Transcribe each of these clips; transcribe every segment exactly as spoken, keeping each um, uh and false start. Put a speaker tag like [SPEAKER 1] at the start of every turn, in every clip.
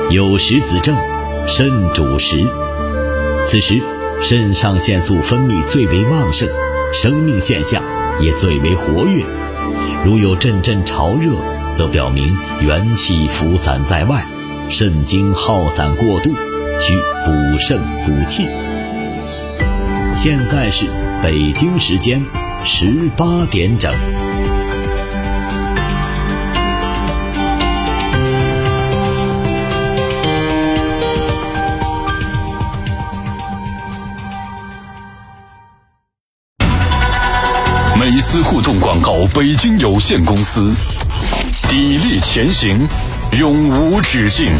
[SPEAKER 1] 有时子正，肾主食。此时肾上腺素分泌最为旺盛，生命现象也最为活跃。如有阵阵潮热，则表明元气浮散在外，肾精耗散过度，需补肾补气。现在是北京时间十八点整。
[SPEAKER 2] 美思互动广告北京有限公司，砥砺前行，永无止境。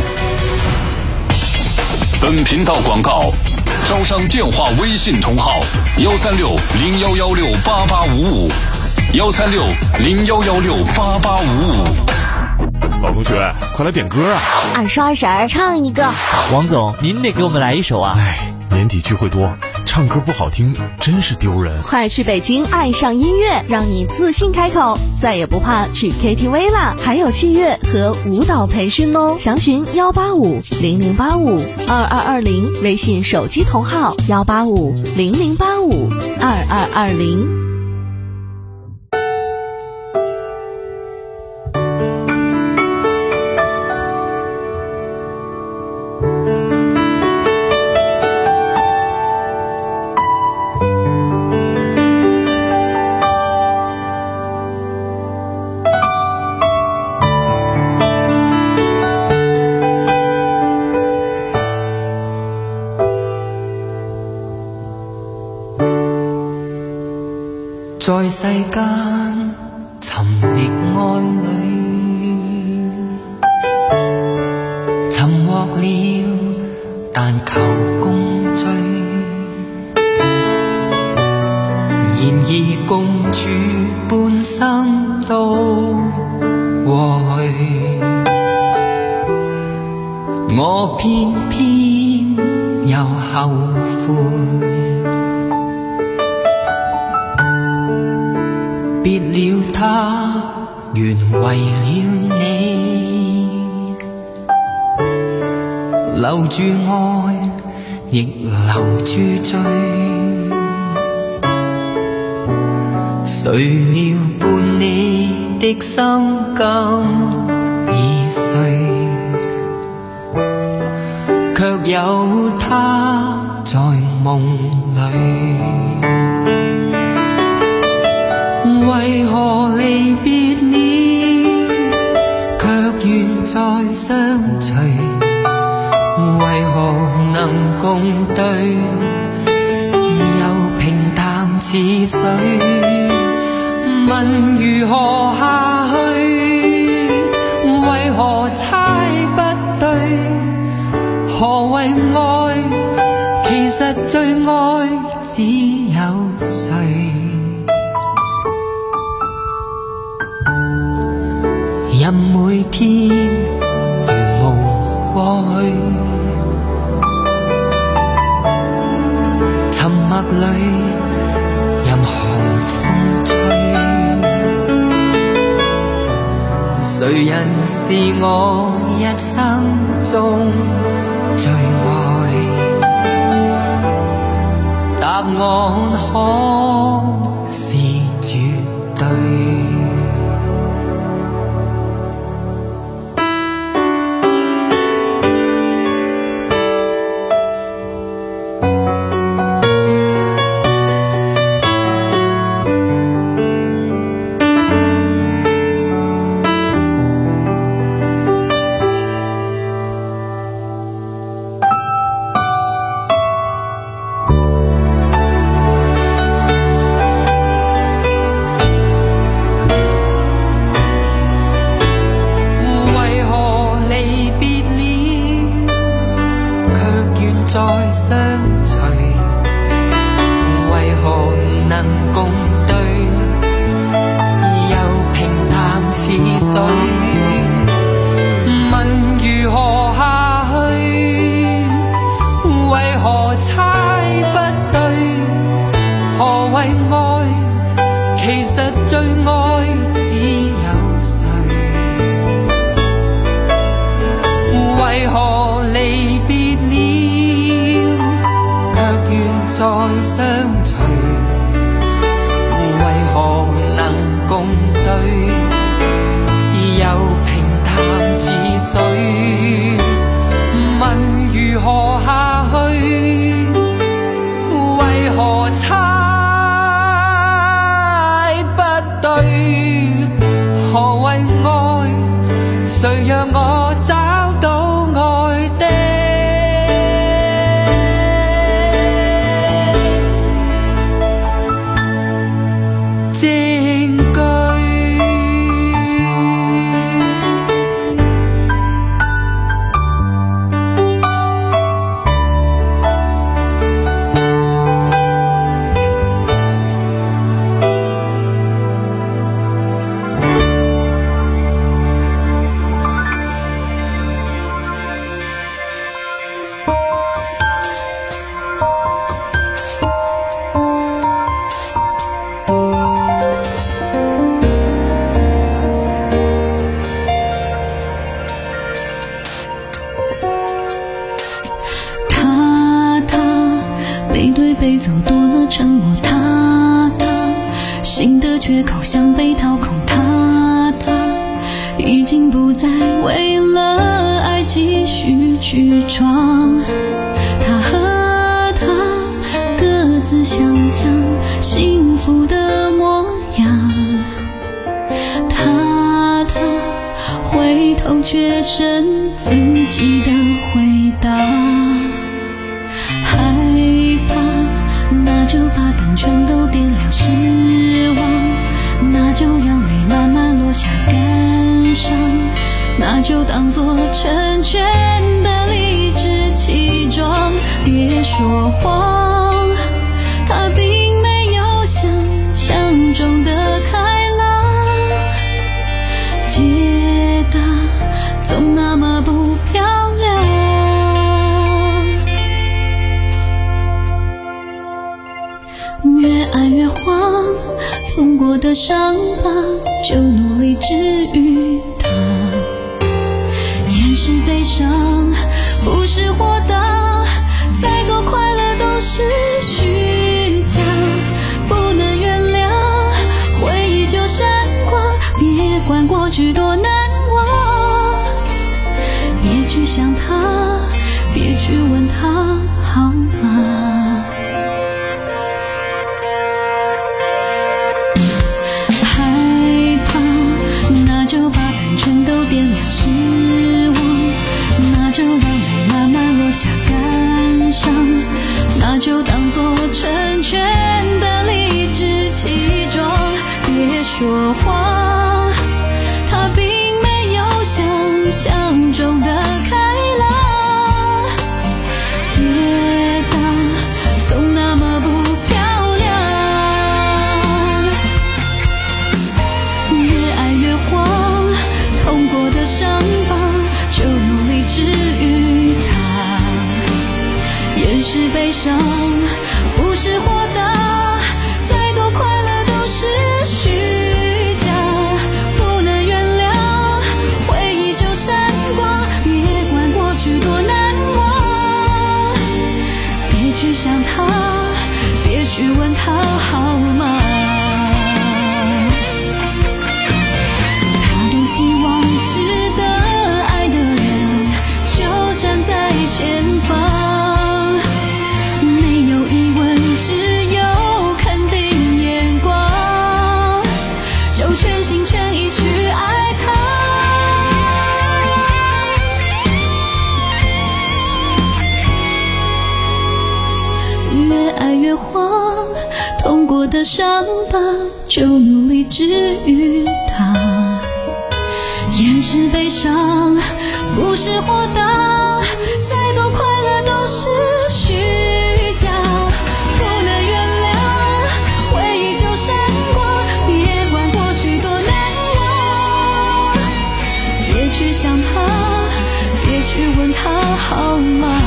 [SPEAKER 2] 本频道广告招商电话微信同号幺三六零幺幺六八八五五，幺三六零幺幺六八八五五。
[SPEAKER 3] 老同学，快来点歌啊！
[SPEAKER 4] 二十二婶唱一个。
[SPEAKER 5] 王总，您得给我们来一首啊！
[SPEAKER 3] 哎，年底聚会多，唱歌不好听真是丢人。
[SPEAKER 6] 快去北京爱上音乐，让你自信开口，再也不怕去 K T V 啦！还有器乐和舞蹈培训哦，详询幺八五零零八五二二二零，微信手机同号幺八五零零八五二二二零。
[SPEAKER 7] 在世間沉溺愛侶，尋獲了但求共聚，然而共處半生都過去，我偏偏又後悔。別了他，原為了你，留住愛，亦留住罪。誰料伴你的心今已碎，卻有他在夢裏。為何離別了，卻願再相隨？為何能共對，又平淡似水？問如何下去？為何猜不對？何謂愛？其實最愛只有誰？任每天如無過去，沉默裏任寒風吹，誰人是我一生中最愛？答案可是絕對。 再相隨，為何能共對？又平淡似水，問如何下去？為何猜不對？何謂愛？誰讓我找到愛的證據？
[SPEAKER 8] 背对背走多了沉默，他他心的缺口像被掏空，他他已经不再为了爱继续去闯，他和他各自想象幸福的模样，他他回头却剩自己的回答，害怕那就把灯全都点亮，失望那就让泪慢慢落下，感伤那就当作成全的理直气壮，别说谎，他并没有想象中的开朗，解答总那么不漂亮，越爱越慌，痛过的伤疤就努力治愈它，掩饰悲伤不是活的，再多快乐都是虚假，不能原谅回忆就闪光，别管过去多难忘，别去想他，别去问他好吗，害怕那就把灯全都点亮，失望那就让泪慢慢落下，感伤那就当作成全的理直气壮，别说谎，他并没有想象中的开朗，解答总那么不漂亮，越爱越慌，痛过的伤疤就努力治愈它，掩饰悲伤不是活的，再多快乐都是虚假，不能原谅回忆就闪光，别管过去多难忘，别去想他，别去问他好吗，他多希望值得爱的人就站在前方，没有疑问只有肯定眼光，就全心全意去爱他，越爱越慌，痛过的伤疤就努力治愈它，掩饰悲伤不是活的，再多快乐都是虚假，不能原谅回忆就闪光，别管过去多难忘，别去想他，别去问他好吗，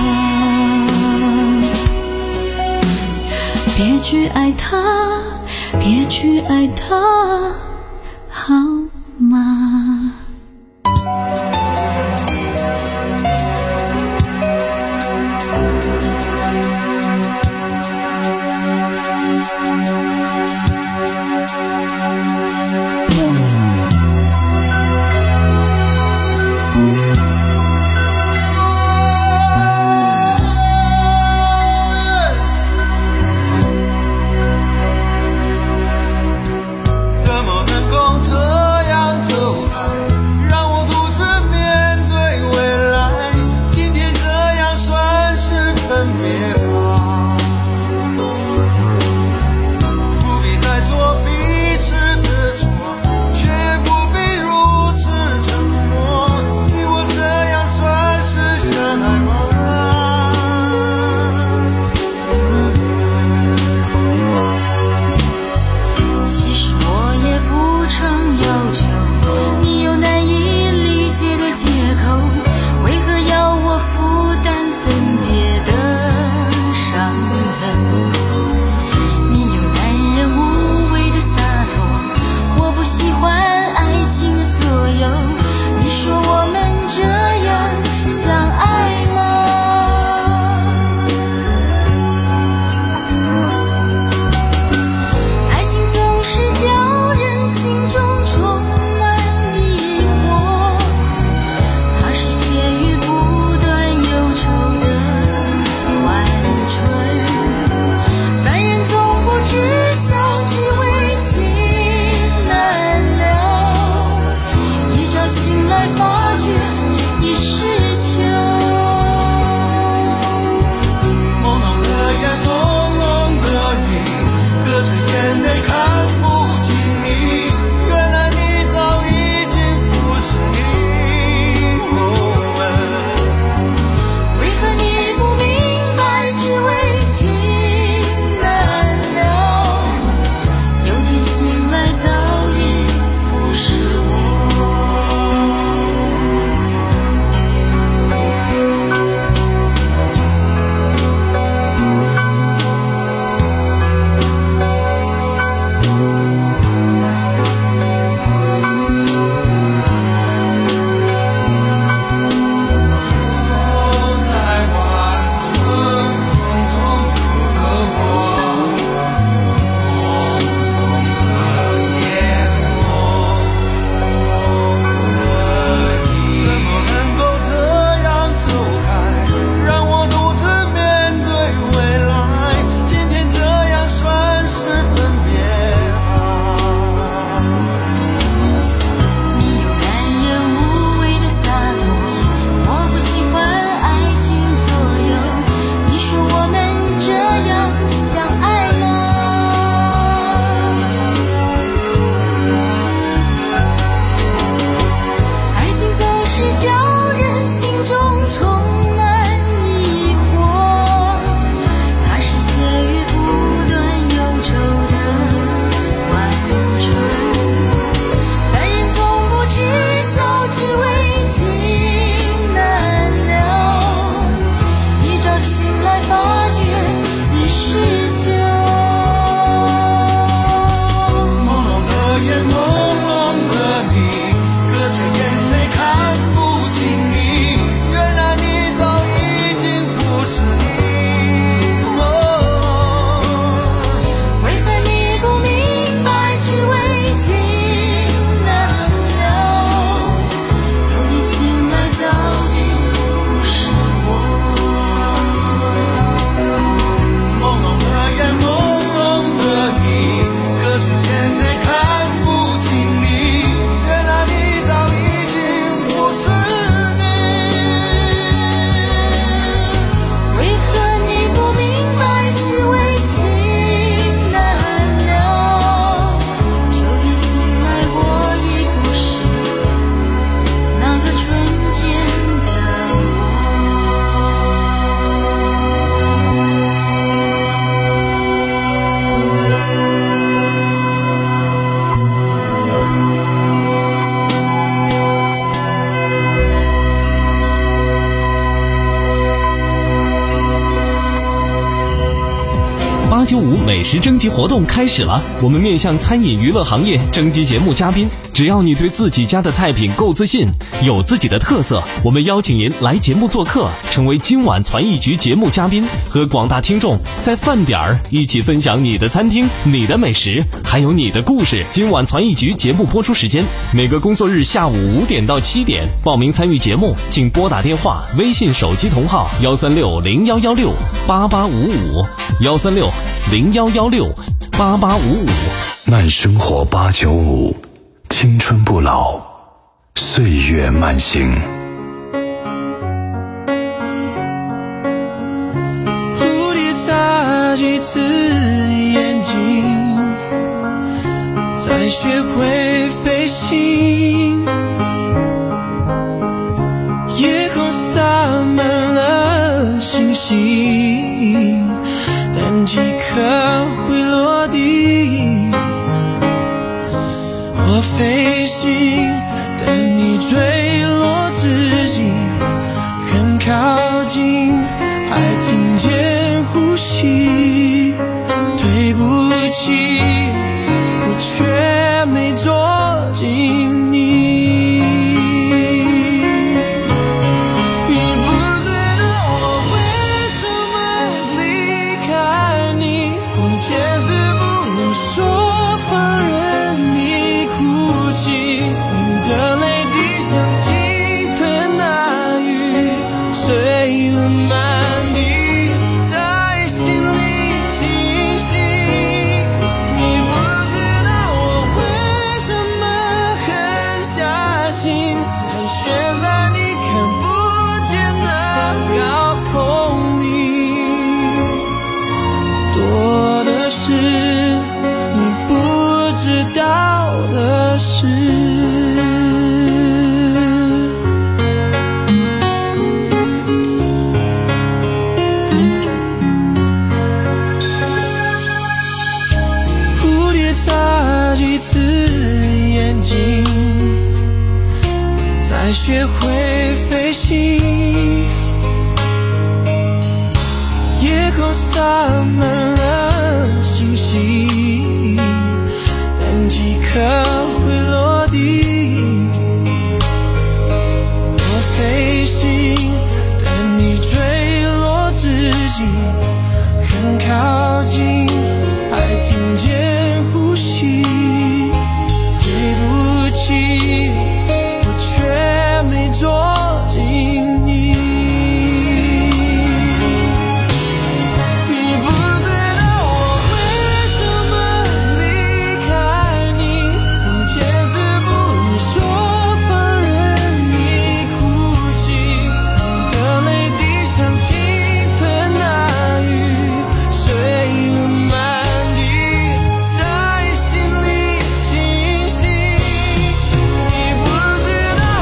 [SPEAKER 8] 别去爱他，别去爱他好吗。
[SPEAKER 9] 八九五美食征集活动开始了，我们面向餐饮娱乐行业征集节目嘉宾，只要你对自己家的菜品够自信，有自己的特色，我们邀请您来节目做客，成为今晚传艺局节目嘉宾，和广大听众在饭点儿一起分享你的餐厅、你的美食，还有你的故事。今晚传艺局节目播出时间每个工作日下午五点到七点，报名参与节目请拨打电话、微信手机同号幺三六零幺幺六八八五五幺三六零幺幺六八八五五。
[SPEAKER 2] 慢生活八九五，青春不老，岁月慢行。
[SPEAKER 7] 蝴蝶眨几次眼睛，才学会飞行。夜空洒满了星星，但几颗会落地。我飞行，等你坠落之际，很靠近，还听见呼吸。对不起，我却没捉紧你。学会飞行，夜空洒满了星星，但几颗会落地。我飞行，等你坠落之际，很靠近，还听见呼吸。对不起，没捉紧你，你不知道我为什么离开你，你坚持不说，放任你哭泣，你的泪滴像倾盆大雨，碎了满地，在心里清晰。你不知道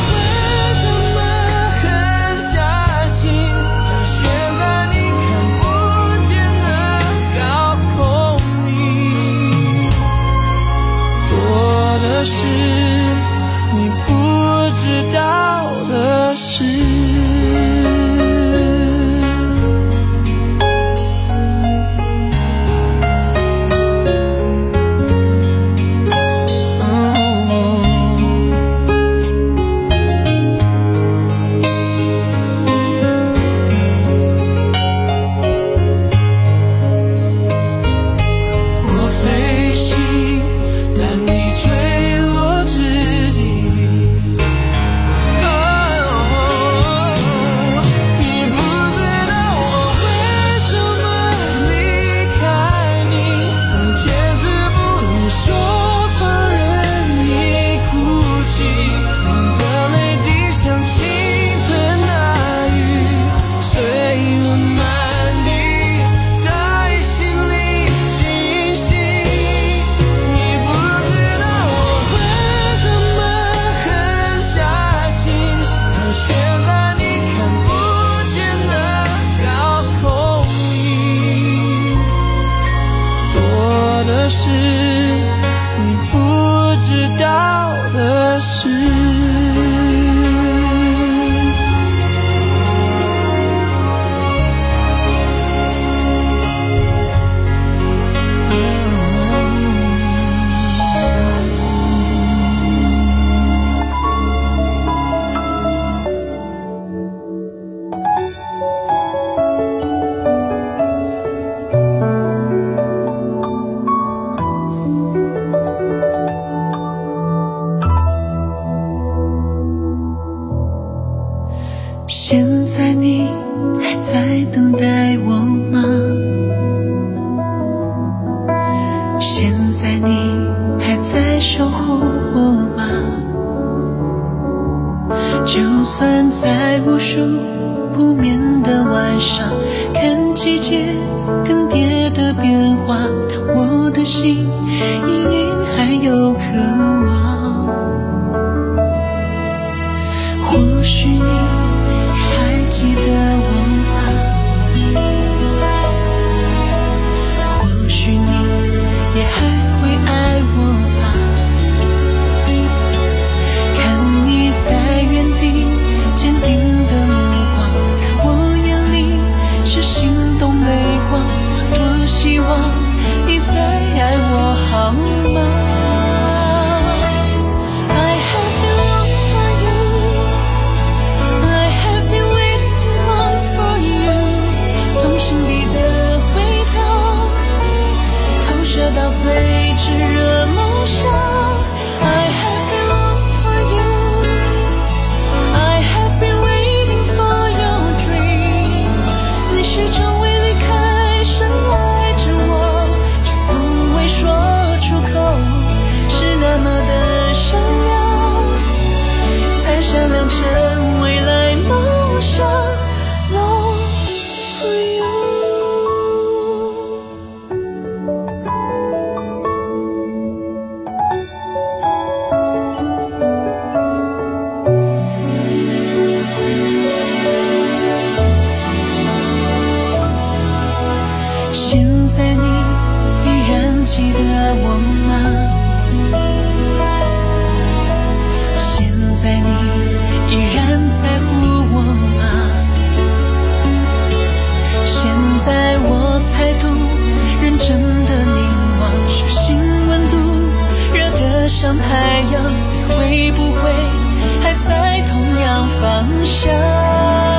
[SPEAKER 7] 是你不知道的事。我飞行，但你坠落之际，你不知道我为什么离开你，你坚持不说，放任你哭泣，你的泪滴像倾盆大雨，碎了满地，在心里清晰。你不知道我为什么狠下心，盘旋在你看不见的高空里，多的是你不知道的事。
[SPEAKER 10] 数不眠的晚上，看季节更迭的变化，但我的心隐隐还有渴望。或许你也还记得我吧，或许你也还会爱我吧，看你在原地坚定的目光，在我眼里是心动泪光，我多希望你再爱我好吗？到最炙热梦想 I have been longing for you I have been waiting for your dream 你始终未离开深爱着我，却从未说出口，是那么的闪亮，才闪亮成未来梦想 Long for you。记得我吗？现在你依然在乎我吗？现在我才懂，认真的凝望，手心温度热得像太阳，你会不会还在同样方向？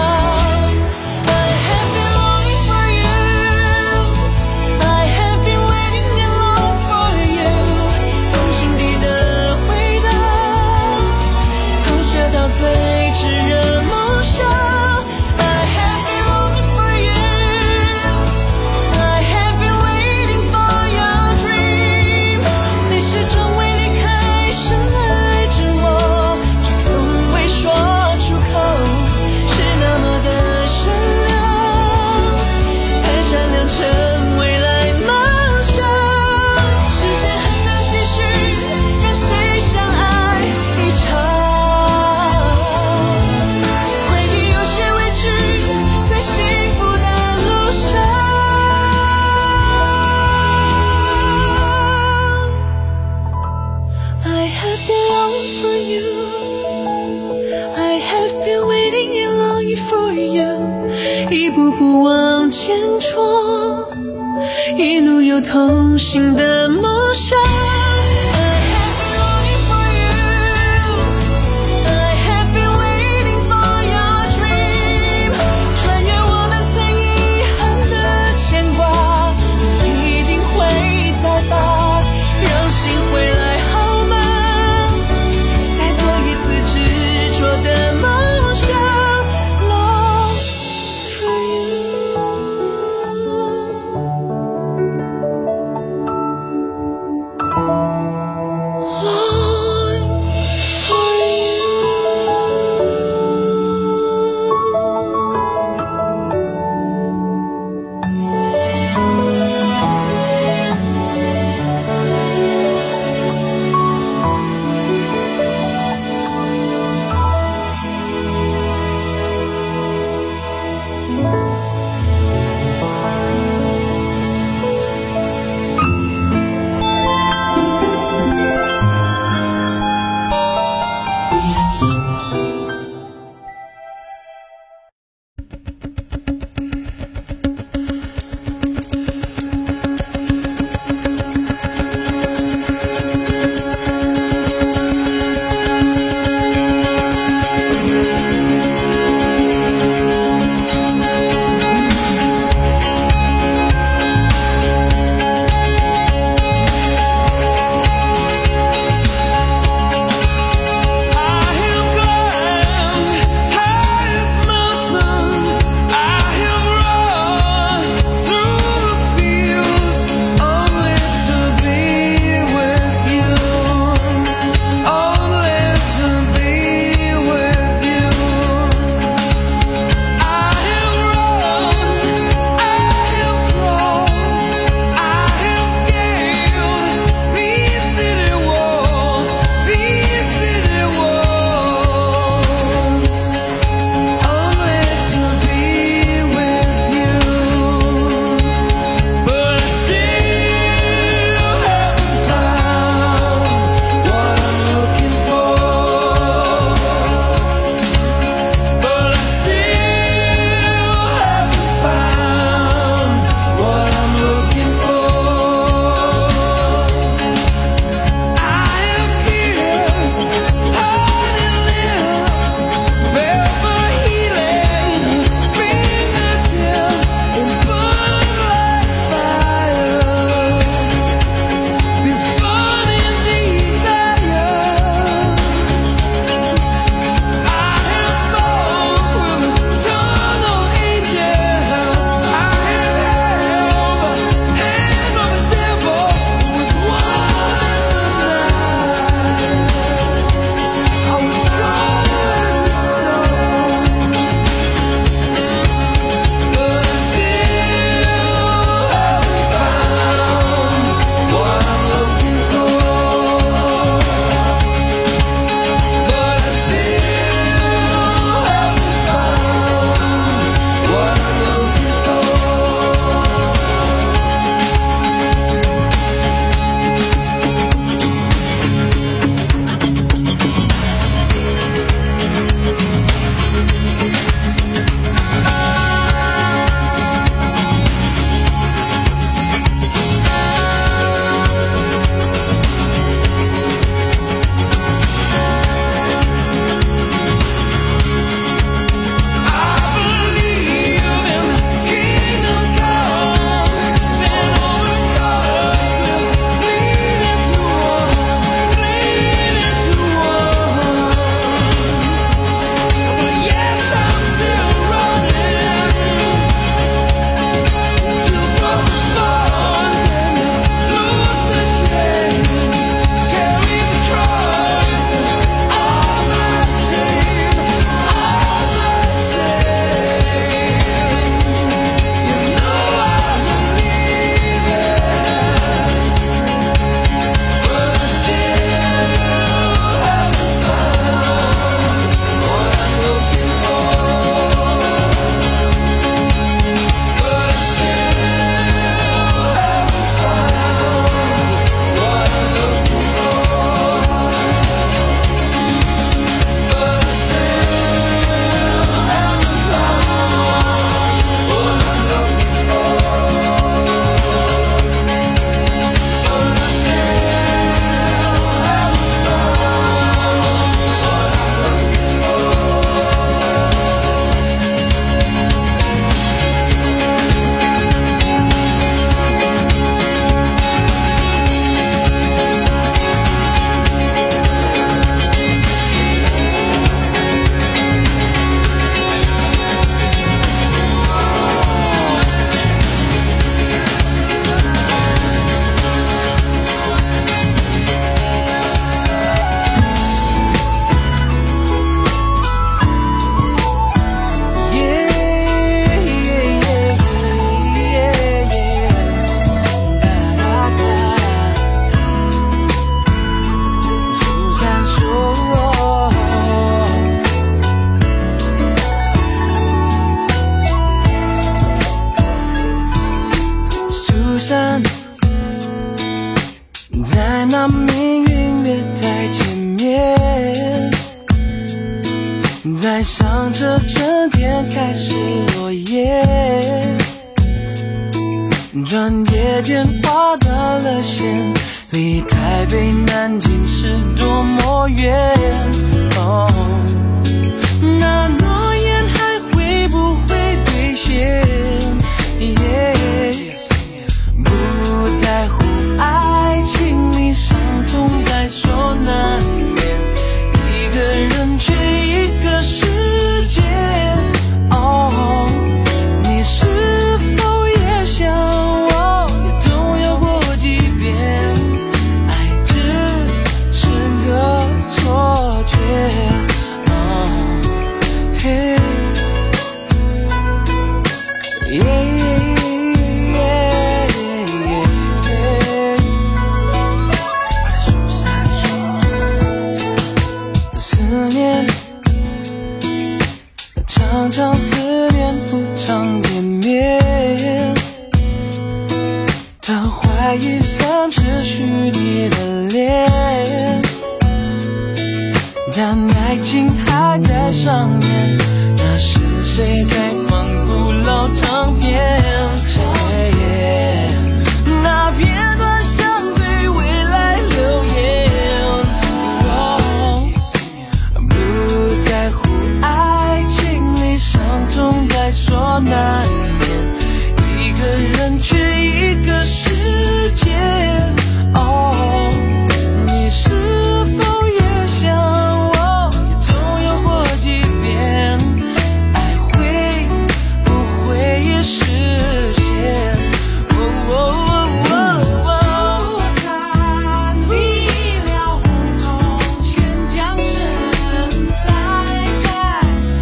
[SPEAKER 10] 最炙热梦想 I have been longing for you I have been waiting for your dream 你始终未离开深爱着我，却从未说出口，是那么的闪亮，才闪亮成未来梦想。时间很难继续让谁相爱一场，I have been longing for you I have been waiting and longing for you 一步步往前闯，一路有同行的梦想。
[SPEAKER 7] Susan， 在那命运月台前面，在想着春天开始落叶，转夜间画到了线，离台北南京是多么远。哦，那诺言还会不会兑现？ Yeah, 不在乎爱情里伤痛在所难免，一个人却一个世界。哦，你是否也像我，也动摇过几遍？爱只是个错觉。哦，嘿，耶。 常常思念不常见面，他怀疑三是虚拟的脸，但爱情还在上演，那是谁在放古老唱片？那片段像对未来留言，哦，不在乎爱情伤痛在所难免，一个人却一个世界。哦，你是否也像我，也动摇过几遍？爱会不会也实现？哦哦哦哦，散离了胡同，牵将神来在。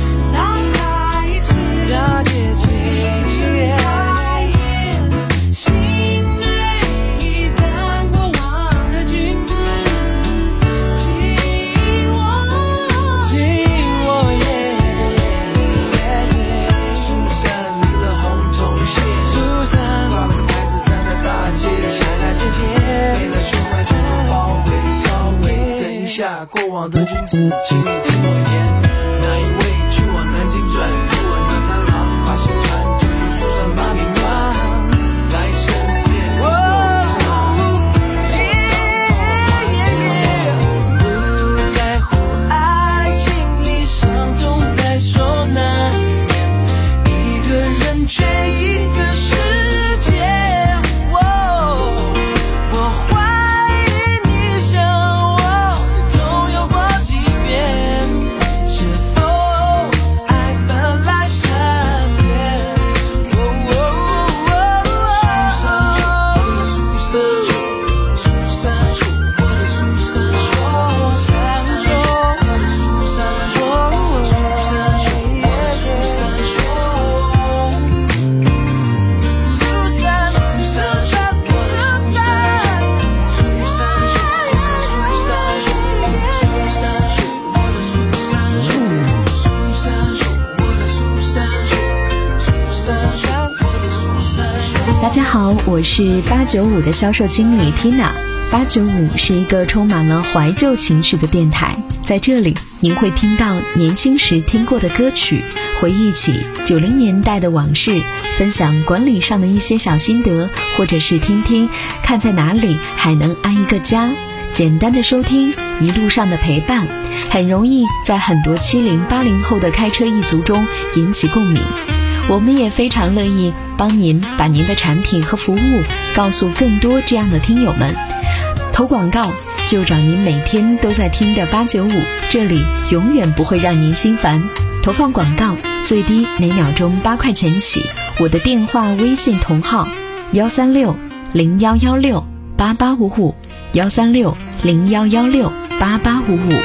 [SPEAKER 7] 大姐姐，爱眼，心内已淡过往的君子，听我，听我耶。苏珊离了红头线，苏珊挂了个牌子站在大街，下来姐姐，没了胸怀全部包围，稍微等一下，过往的君子，请你听我言，哪一位去往南京转？ 把心传，就说苏珊把你暖，来身边。不在乎爱情里伤痛在所难免，一个人却一个世界。我怀疑你像我，也动摇过几遍，是否爱本来善变？
[SPEAKER 6] 大家好，我是八九五的销售经理 Tina。八九五是一个充满了怀旧情绪的电台，在这里您会听到年轻时听过的歌曲，回忆起九零年代的往事，分享管理上的一些小心得，或者是听听看在哪里还能安一个家。简单的收听，一路上的陪伴，很容易在很多七零八零后的开车一族中引起共鸣。我们也非常乐意帮您把您的产品和服务告诉更多这样的听友们。投广告就找您每天都在听的八九五，这里永远不会让您心烦。投放广告最低每秒钟八块钱起，我的电话微信同号幺三六零幺幺六八八五五幺三六零幺幺六八八五五。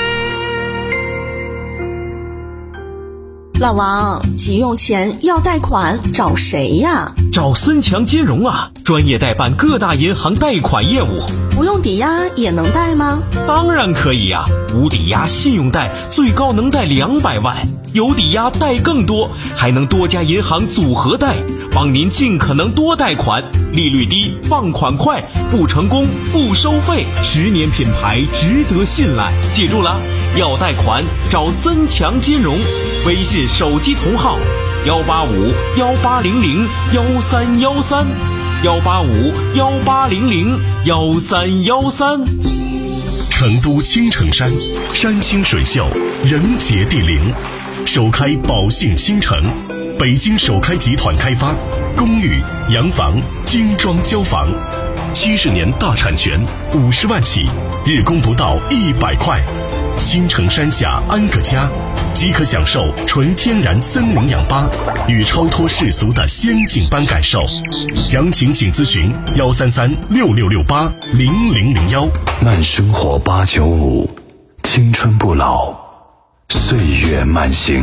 [SPEAKER 11] 老王，急用钱要贷款，找谁呀？
[SPEAKER 12] 找森强金融啊！ 专业代办各大银行贷款业务。
[SPEAKER 11] 不用抵押也能贷吗？
[SPEAKER 12] 当然可以呀、啊，无抵押信用贷最高能贷两百万，有抵押贷更多，还能多家银行组合贷，帮您尽可能多贷款，利率低，放款快，不成功不收费，十年品牌值得信赖。记住了，要贷款找森强金融，微信手机同号幺八五幺八零零幺三幺三。幺八五幺八零零幺三幺三。
[SPEAKER 13] 成都青城山，山清水秀，人杰地灵，首开宝信新城，北京首开集团开发，公寓、洋房、精装交房，七十年大产权，五十万起，日供不到一百块。青城山下安个家，即可享受纯天然森林氧吧与超脱世俗的仙境般感受。详情请咨询幺三三六六六八零零零幺。
[SPEAKER 2] 慢生活八九五，青春不老，岁月慢行。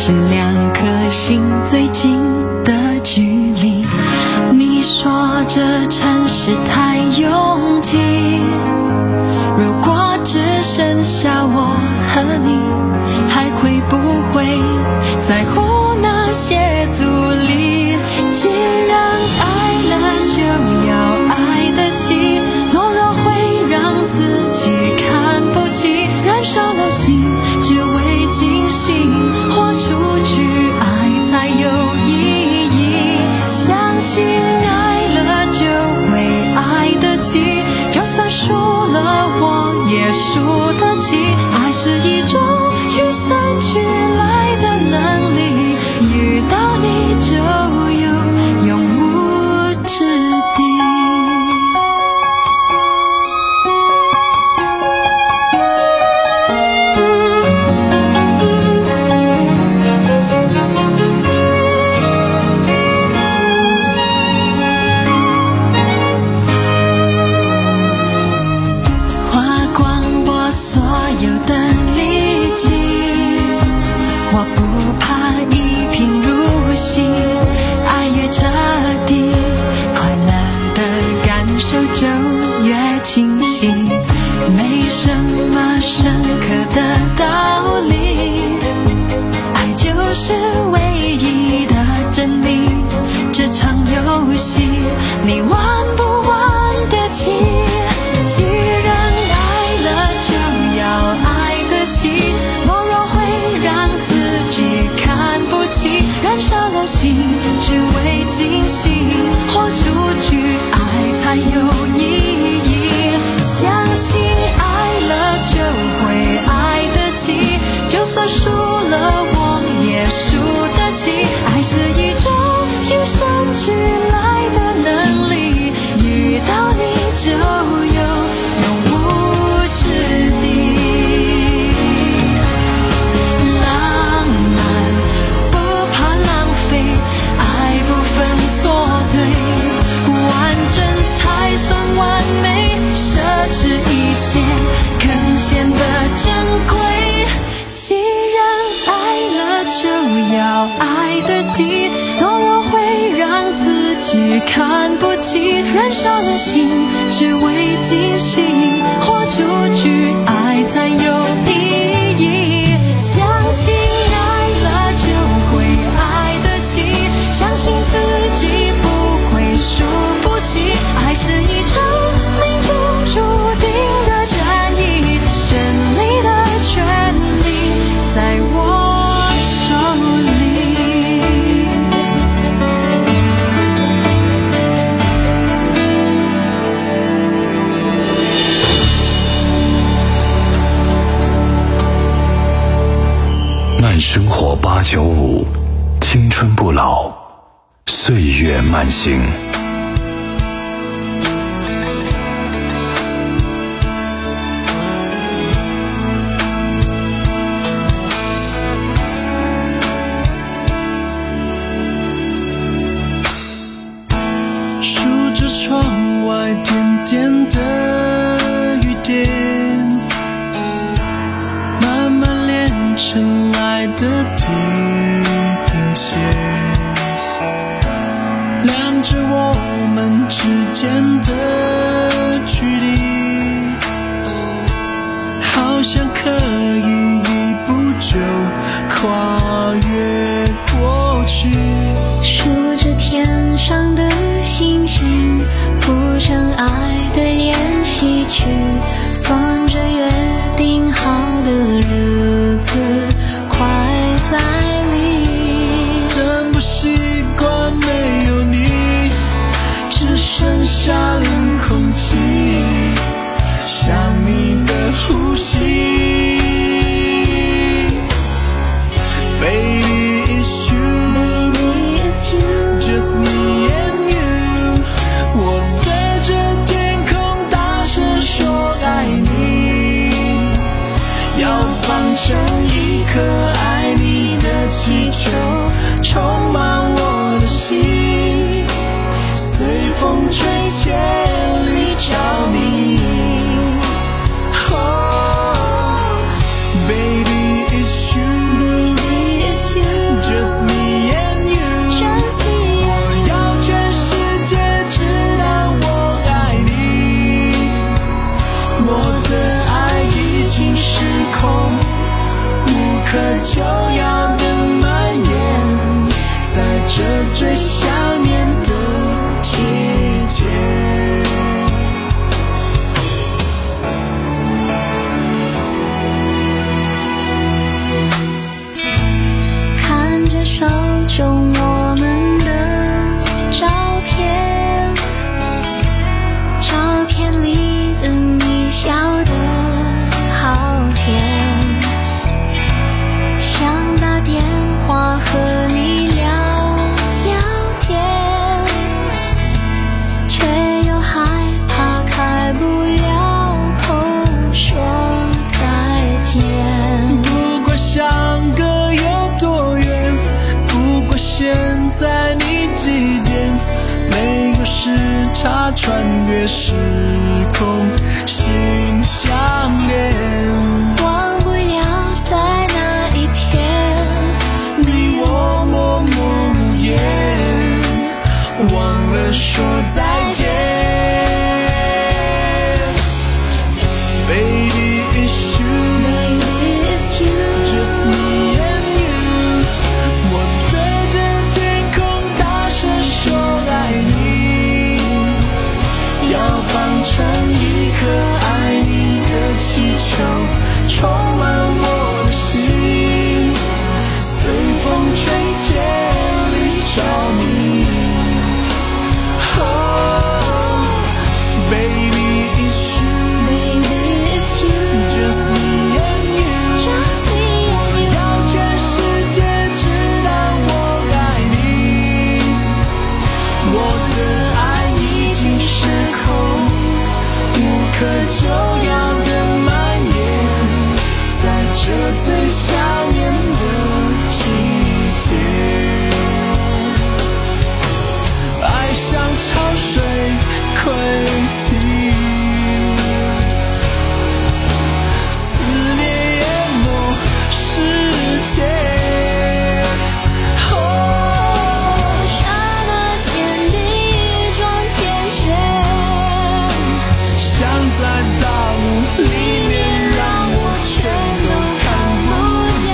[SPEAKER 7] 是两颗心最近的距离。你说这城市太拥挤，如果只剩下我和你，还会不会在乎那些阻力？既然爱了就要爱得起，懦弱会让自己看不起，燃烧了心只为惊喜，豁出去爱才有意义。相信爱了就会爱得起，就算输了我也输得起。爱是一种与生俱来的能力，遇到你就有永无之地。花光我所有的力气，我不怕一贫如洗，爱越彻底，快乐的感受就越清晰。没什么深刻的道理，爱就是唯一的真理。这场游戏你玩不玩得起？既然爱了就要爱得起，懦弱会让自己看不起，燃烧了心只为惊喜，豁出去爱才有意义。相信爱了就会爱得起，就算输了我也输得起。爱是一种与生俱来的能力，遇到你就有永无之地。浪漫不怕浪费，爱不分错对，完整才算完美，奢侈一些更显得珍贵。既然爱了就要爱得起，懦弱会让自己看不起，燃烧了心只为惊喜，豁出去爱才有意义。相信爱了就会爱得起，相信自己不会输不起。爱是一场命中注定的战役，胜利的权利在我手里。
[SPEAKER 2] 慢生活八九五，青春不老，岁月慢行。
[SPEAKER 14] 数着窗外点点的雨点，慢慢连成爱的地平线，量着我们之间的距离，好像可以一步就跨越过去。
[SPEAKER 8] 数着天上的星星，谱成爱的练习曲，算着约定好的日子快来临。
[SPEAKER 14] 真不习惯没有你，只剩下冷空气，想你的呼吸。 就要的蔓延，在这最想念的季节。
[SPEAKER 8] 看着手中我们的照片，照片里的你笑得好甜，想打电话和你聊聊天，却又害怕开不了口说再见。
[SPEAKER 14] 不管相隔有多远，不管现在你几点，没有时差穿越时空，心相连。
[SPEAKER 8] 忘不了在那一天，
[SPEAKER 14] 你我默默无言，忘了说再见。Baby, it's you,
[SPEAKER 8] Baby, it's you,
[SPEAKER 14] just me and you。我对着天空大声说爱你，要放成一颗爱你的气球，充满我的心，随风吹千里找你。Oh, baby, it's you,
[SPEAKER 8] Baby, it's you,
[SPEAKER 14] just me and you。
[SPEAKER 8] just me and you。
[SPEAKER 14] 要全世界知道我爱你，我的爱已经失控，无可救药的蔓延，在这最想念的季节。爱像潮水溃堤，思念淹没世界。
[SPEAKER 8] 刹那间地转天旋，
[SPEAKER 14] 像在大雾里面，让我全都看不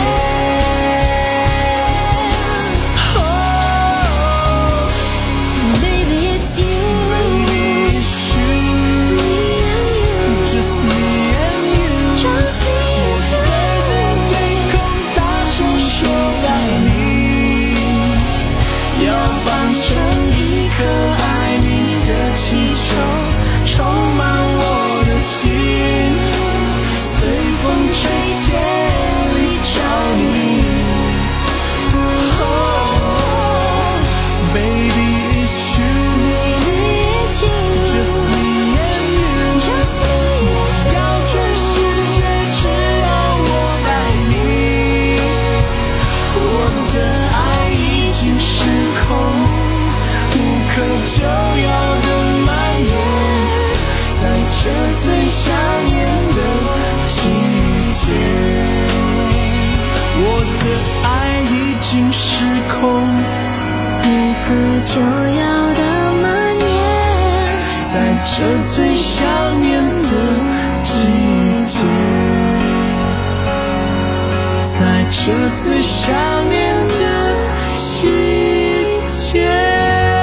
[SPEAKER 14] 见。
[SPEAKER 8] Baby, it's you,
[SPEAKER 14] Baby, it's you, just me and you。
[SPEAKER 8] just me
[SPEAKER 14] 我
[SPEAKER 8] and you。
[SPEAKER 14] 对着天空大声说爱你，要放成一颗爱你的气球，充满我的心，随风吹千里找你。Oh, baby, it's you,
[SPEAKER 8] Baby, it's you,
[SPEAKER 14] just me and you。
[SPEAKER 8] just me
[SPEAKER 14] 我要全世界只要我爱你，我的爱已经失控，无可救药的蔓延，在这最想念的季节。我的爱已经失控，
[SPEAKER 8] 无可救药的蔓延，
[SPEAKER 14] 在这最想念的季节，在这最想念的季节。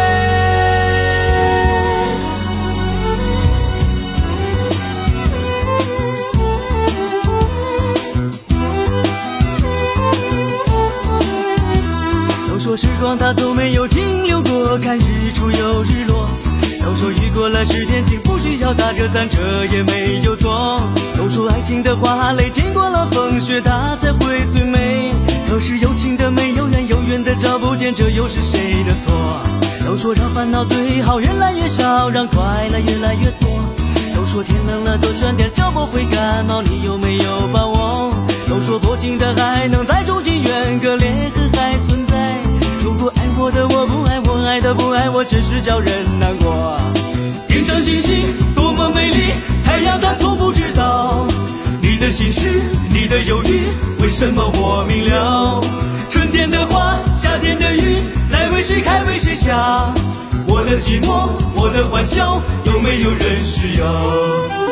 [SPEAKER 15] 都说时光它从没有停留过，看日出又日落。都说雨过了十天晴，不需要打着伞，这也没有错。都说爱情的花蕾经过了风雪，它才会最美。可是有情的没有缘，有缘的找不见，这又是谁的错？都说让烦恼最好越来越少，让快乐越来越多。都说天冷了多穿点，脚不会感冒，你有没有把握？都说多情的爱能在中间远隔，裂痕还存在。如果爱我的我不爱我，爱的不爱我，只是叫人难过。天上星星多么美丽，太阳它从不知道你的心事，你的忧虑，为什么我明了？春天的花，夏天的雨，在为谁开为谁下？我的寂寞，我的欢笑，有没有人需要？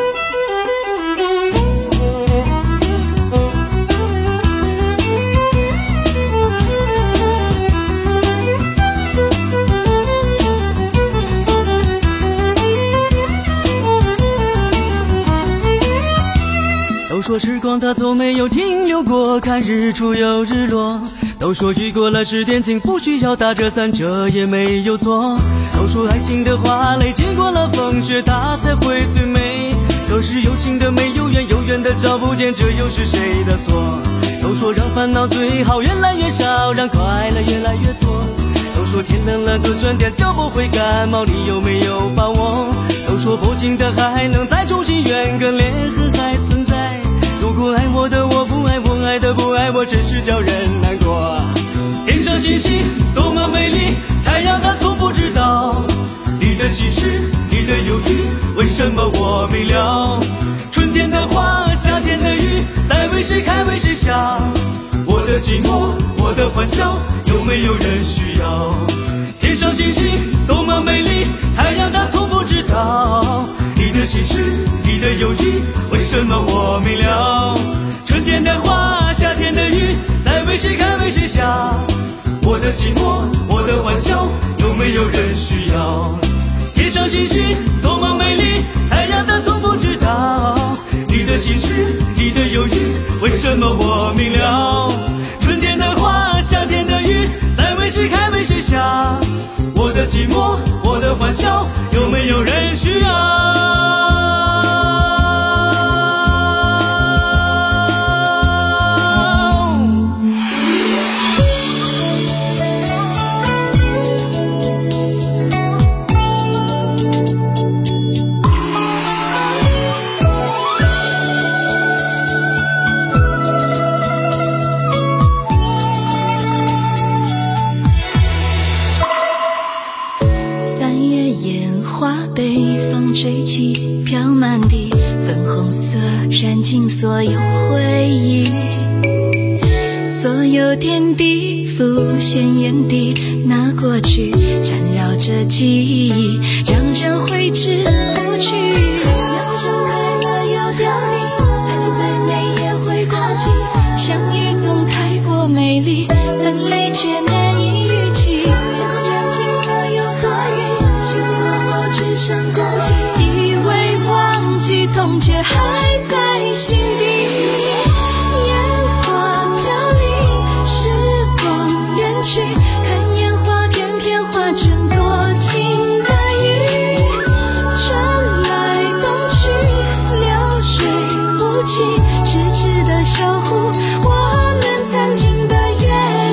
[SPEAKER 15] 光它从没有停留过，看日出又日落。都说雨过了十点晴，不需要打着伞，这也没有错。都说爱情的花蕾经过了风雪，它才会最美。可是有情的没有缘，有缘的找不见，这又是谁的错？都说让烦恼最好越来越少，让快乐越来越多。都说天冷了多穿点就不会感冒，你有没有把握？都说不尽的海能再重新圆个裂痕还存在。如果爱我的我不爱我，爱的不爱我，真是叫人难过。天上星星多么美丽，太阳它从不知道你的心事，你的忧郁，为什么我明了？春天的花，夏天的雨，在为谁开为谁笑？我的寂寞，我的欢笑，有没有人需要？天上星星多么美丽，太阳它从不知道你的心事，你的忧郁，为什么我明了？春天的花，夏天的雨，在为谁开为谁笑？我的寂寞，我的欢笑，有没有人需要？天上星星多么美丽，太阳它从不知道你的心事，你的忧郁，为什么我明了？春天的花，夏天的雨，在为谁开为谁笑？我的寂寞，我的欢笑，有没有人需要？
[SPEAKER 8] 吹起飘满地，粉红色染尽所有回忆，所有点滴浮现眼底，那过去缠绕着记忆，让人挥之不去。阳光开了又凋零，爱情再美也会过季，相遇总太过美丽，分离却难以预期。天空转晴了又多云，幸福过后只剩孤寂，痛却还在心底，烟花飘零，时光远去，看烟花片片化成多情的雨，春来冬去，流水无情，痴痴地守护我们曾经的约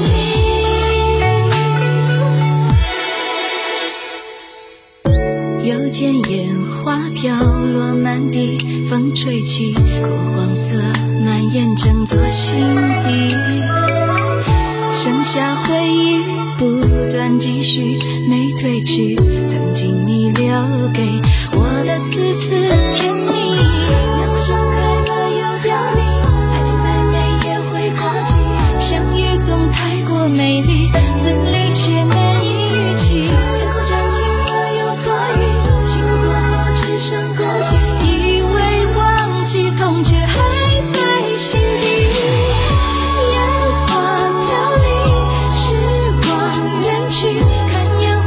[SPEAKER 8] 定。又见烟花飘落满地，风吹起，枯黄色蔓延整座心底，剩下回忆不断继续，没褪去曾经你留给我的丝丝甜蜜。阳光盛开了又凋零，爱情再美也会过季，相遇总太过美丽，分离却难以预期。天空转晴了又多云，幸福过后只剩孤寂，以为忘记痛却还在心底，烟花飘零，时光远去，看烟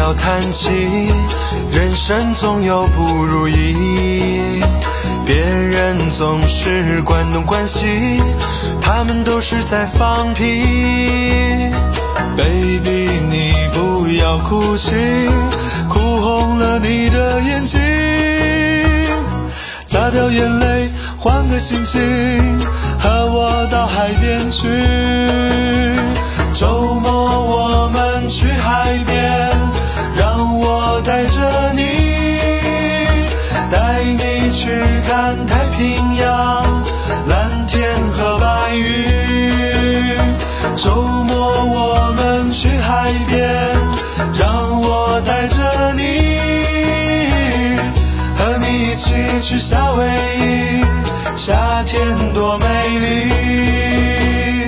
[SPEAKER 16] 要叹气，人生总有不如意，别人总是关东关西，他们都是在放屁。 Baby 你不要哭泣，哭红了你的眼睛，擦掉眼泪换个心情，和我到海边去。周末我们去海边，让我带着你，带你去看太平洋，蓝天和白云。周末我们去海边，让我带着你，和你一起去夏威夷，夏天多美丽。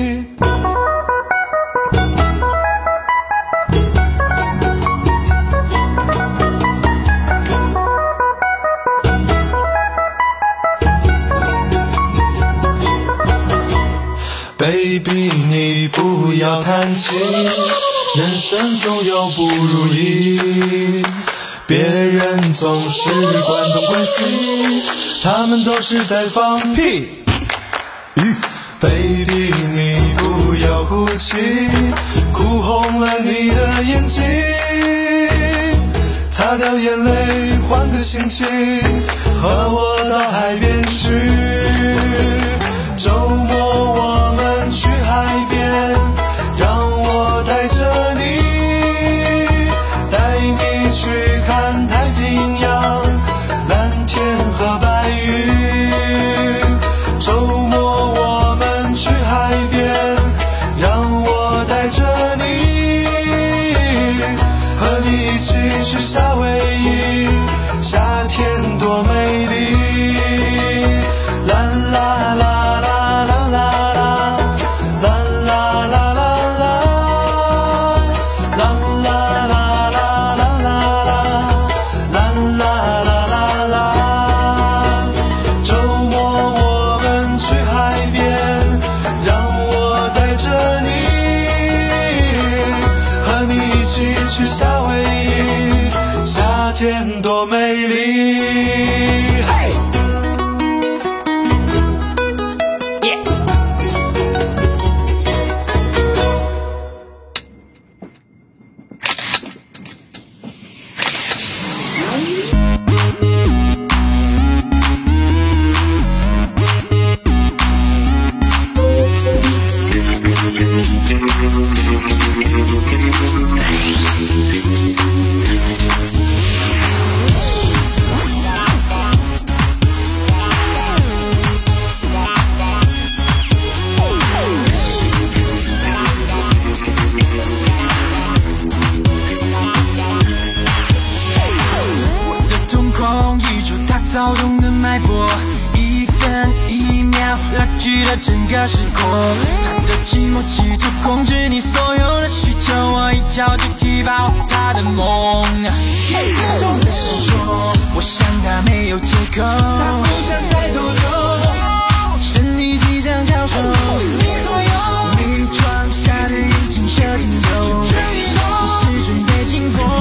[SPEAKER 16] Baby 你不要叹气，人生总有不如意，别人总是关东关西，他们都是在放屁。Baby 你不要哭泣，哭红了你的眼睛，擦掉眼泪换个心情，和我到海边去。周末我们去海边，让我带着你，带你去看太平洋，蓝天和白云。周末我们去海边，让我带着你，和你一起去夏威夷，夏天多美丽。啦啦啦。 去夏威夷，夏天多美丽。嘿。
[SPEAKER 10] 躁动的脉搏，一分一秒拉锯了整个时空。他的寂寞企图控制你所有的需求，我一脚就踢爆他的梦。自重的执着，我想他没有借口，他不想再逗留，身体即将交手，你左右，伪装下的眼睛设停留，随时准备进攻。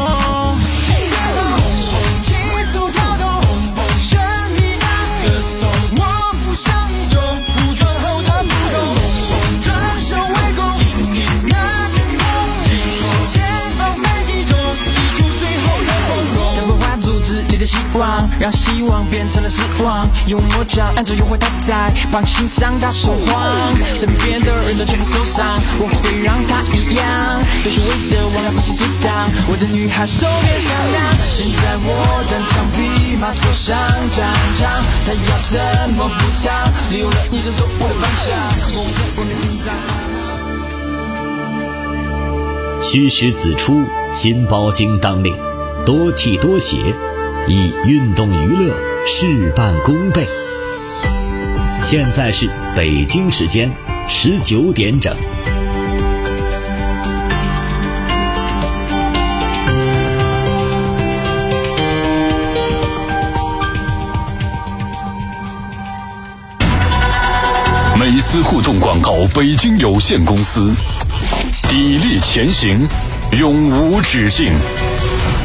[SPEAKER 10] 希望让希望变成了失望，用魔杖按着诱惑他在绑心上打手晃，身边的人都全部受伤，我会让他一样，对所谓的忘了不起阻挡，我的女孩手别上当。现在我单枪匹马坐上战场，他要怎么补偿？利用了你这错误的方向，我在不能停
[SPEAKER 1] 藏。虚实子出，新包经当令，多气多血。 以运动娱乐事半功倍。现在是北京时间十九点整。
[SPEAKER 2] 美思互动广告北京有限公司，砥砺前行，永无止境。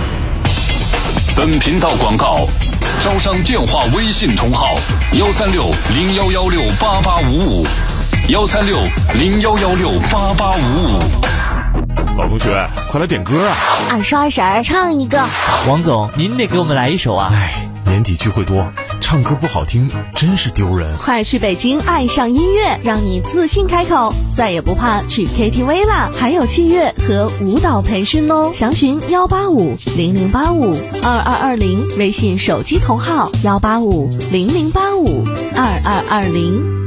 [SPEAKER 2] 本频道广告，招商电话微信同号：幺三六零幺幺六八八五五，幺三六零幺幺六八八五五。
[SPEAKER 3] 老同学，快来点歌啊！
[SPEAKER 4] 二叔二婶儿唱一个。
[SPEAKER 5] 王总，您得给我们来一首啊！
[SPEAKER 3] 哎，年底聚会多，唱歌不好听真是丢人。
[SPEAKER 6] 快去北京爱上音乐，让你自信开口，再也不怕去 K T V 啦！还有器乐和舞蹈培训哦，详询幺八五零零八五二二二零，微信手机同号幺八五零零八五二二二零。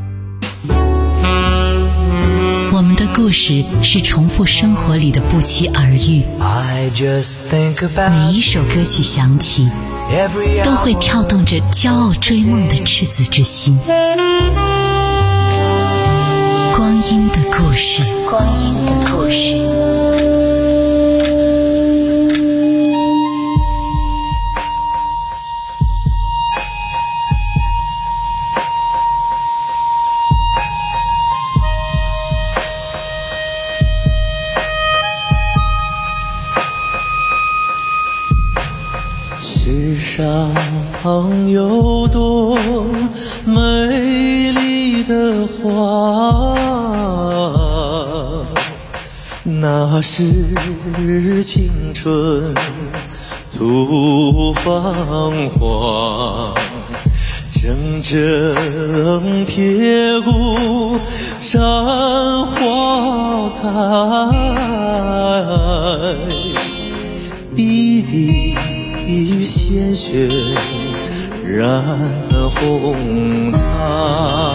[SPEAKER 17] 我们的故事是重复生活里的不期而遇，每一首歌曲响起都会跳动着骄傲追梦的赤子之心。光阴的故事，光阴的故事。
[SPEAKER 16] 世上有多美丽的花，那是青春吐芳华。铮铮铁骨斩花开，一滴鲜血染红它。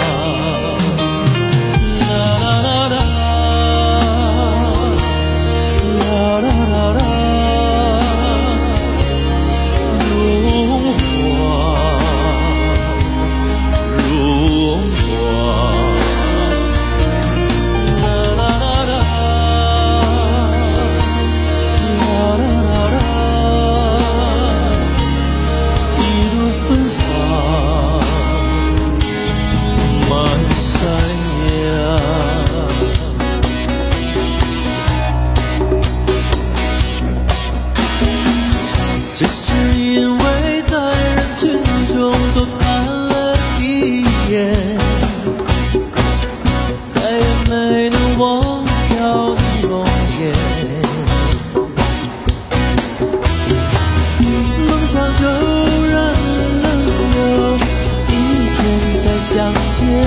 [SPEAKER 16] 相见，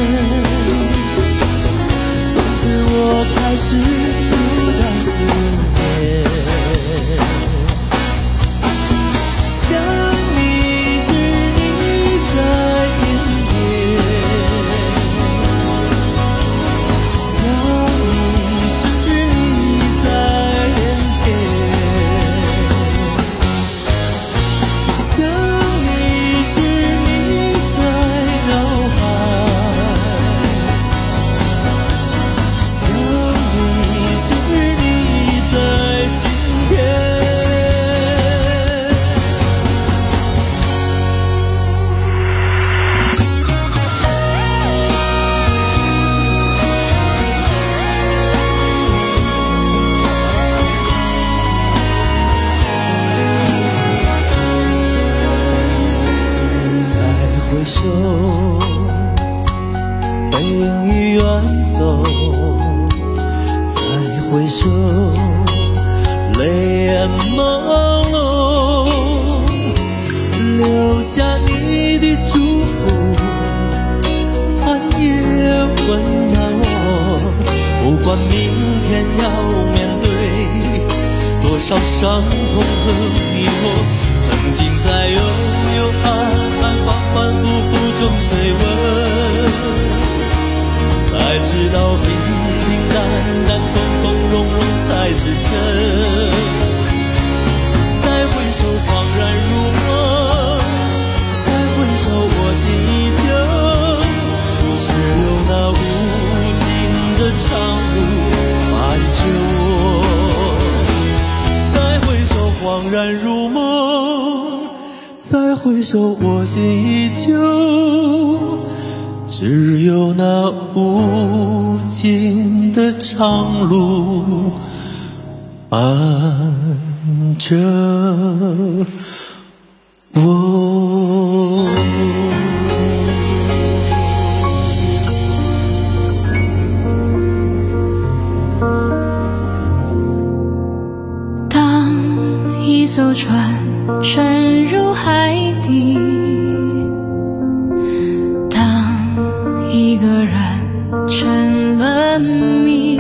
[SPEAKER 16] 从此我开始不再思念。想你时你在眼边，想你时你在眼前，想你时你在脑背影已远走，再回首，泪眼朦胧，留下你的祝福，寒夜温暖我。不管明天要面对多少伤痛和迷惑，曾经在幽幽暗暗反反复复中追问，才知道平平淡淡从从容容才是真。再回首恍然如梦，再回首我心依旧，只有那无尽的长路伴着我。再回首恍然如梦，再回首我心依旧，只有那无尽的长路伴着我
[SPEAKER 8] 当一艘船沉入海底，当一个人成了谜，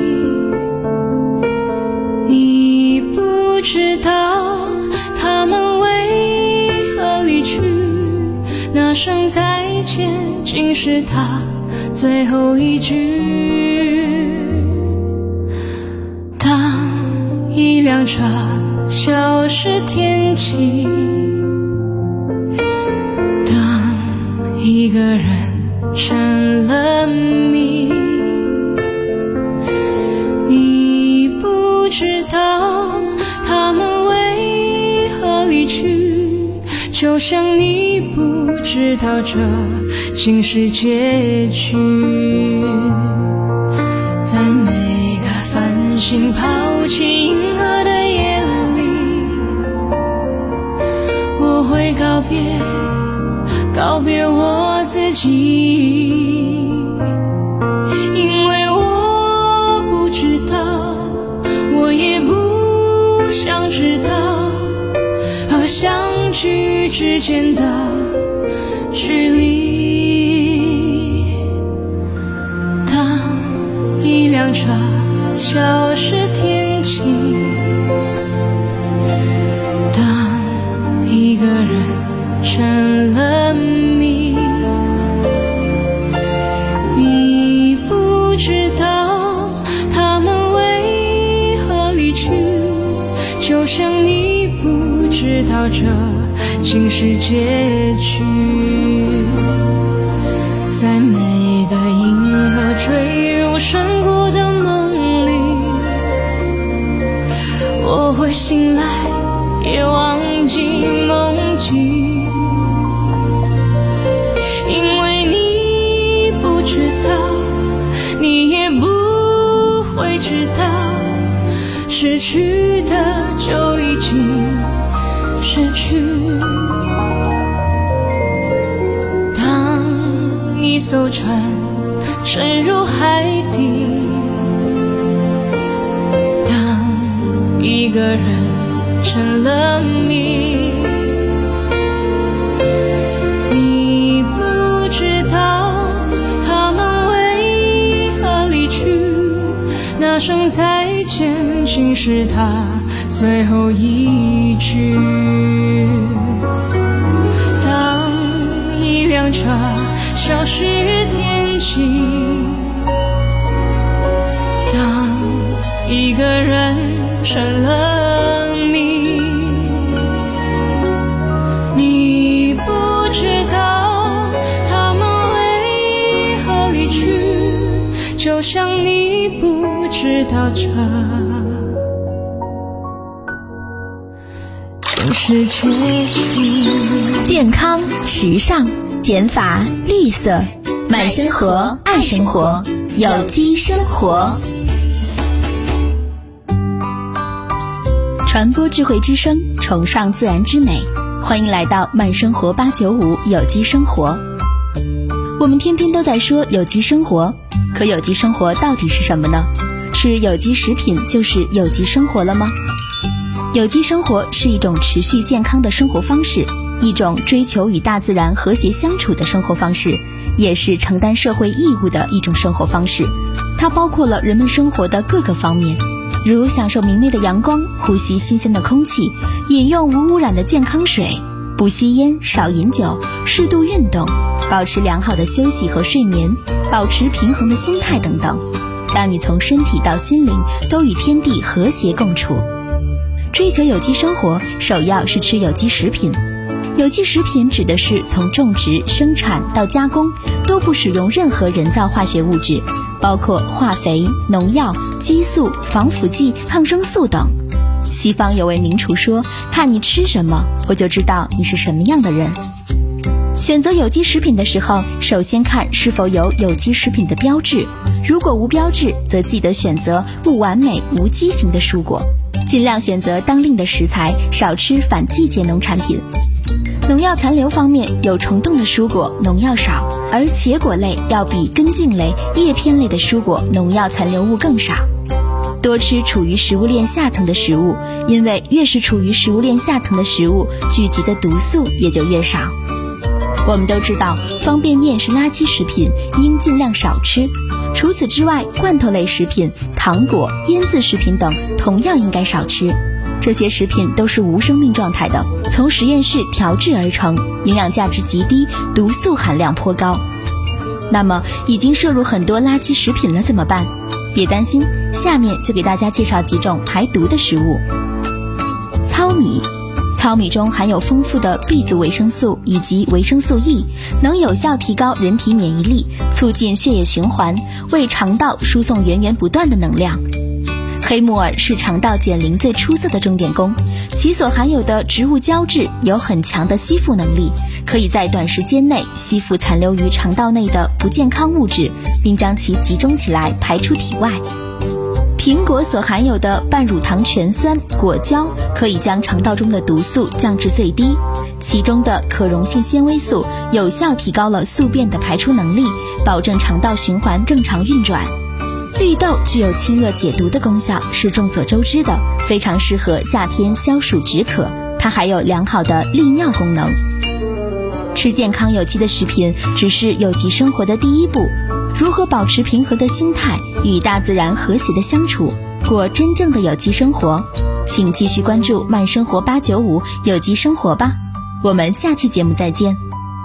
[SPEAKER 8] 你不知道他们为何离去，那声再见竟是他最后一句。当一辆车消失天际，当一个人成了谜，你不知道他们为何离去，就像你不知道这竟是结局。在每个繁星抛弃银河的夜里，我会告别告别我自己，因为我不知道，我也不想知道，和相聚之间的距离。当一辆车消失天际，当一个人成了谜，你不知道他们为何离去，就像你不知道这竟是结局。在每个银河坠入深谷的梦里，我会醒来也忘记梦境，因为你不知道，你也不会知道，失去的就已经失去。当一艘船沉入海底，当一个人成了谜，你不知道他们为何离去，那声再见竟是他最后一句。当一辆车消失天际，当一个人成了谜，你不知道他们为何离去，就像你不知道这竟是结局。
[SPEAKER 18] 健康、时尚、减法、绿色，慢生活，爱生活，有机生活。传播智慧之声，崇尚自然之美，欢迎来到慢生活八九五有机生活。我们天天都在说有机生活，可有机生活到底是什么呢？吃有机食品就是有机生活了吗？有机生活是一种持续健康的生活方式，一种追求与大自然和谐相处的生活方式，也是承担社会义务的一种生活方式。它包括了人们生活的各个方面，如享受明媚的阳光，呼吸新鲜的空气，饮用无污染的健康水，不吸烟，少饮酒，适度运动，保持良好的休息和睡眠，保持平衡的心态等等，让你从身体到心灵都与天地和谐共处。追求有机生活，首要是吃有机食品。有机食品指的是从种植、生产到加工都不使用任何人造化学物质，包括化肥、农药、激素、防腐剂、抗生素等。西方有位名厨说，看你吃什么，我就知道你是什么样的人。选择有机食品的时候，首先看是否有有机食品的标志，如果无标志，则记得选择不完美无畸形的蔬果，尽量选择当令的食材，少吃反季节农产品。 农药残留方面，有虫洞的蔬果农药少，而茄果类要比根茎类、叶片类的蔬果农药残留物更少。多吃处于食物链下层的食物，因为越是处于食物链下层的食物，聚集的毒素也就越少。我们都知道，方便面是垃圾食品，应尽量少吃。除此之外，罐头类食品、糖果、腌制食品等同样应该少吃。这些食品都是无生命状态的，从实验室调制而成，营养价值极低，毒素含量颇高。那么，已经摄入很多垃圾食品了怎么办？别担心，下面就给大家介绍几种排毒的食物。糙米，糙米中含有丰富的 B 族维生素以及维生素 E， 能有效提高人体免疫力，促进血液循环，为肠道输送源源不断的能量。黑木耳是肠道减磷最出色的钟点工，其所含有的植物胶质有很强的吸附能力，可以在短时间内吸附残留于肠道内的不健康物质，并将其集中起来排出体外。苹果所含有的半乳糖醛酸果胶可以将肠道中的毒素降至最低，其中的可溶性纤维素有效提高了宿便的排出能力，保证肠道循环正常运转。绿豆具有清热解毒的功效，是众所周知的，非常适合夏天消暑止渴，它还有良好的利尿功能。吃健康有机的食品只是有机生活的第一步，如何保持平和的心态，与大自然和谐的相处，过真正的有机生活？请继续关注慢生活八九五有机生活吧，我们下期节目再见。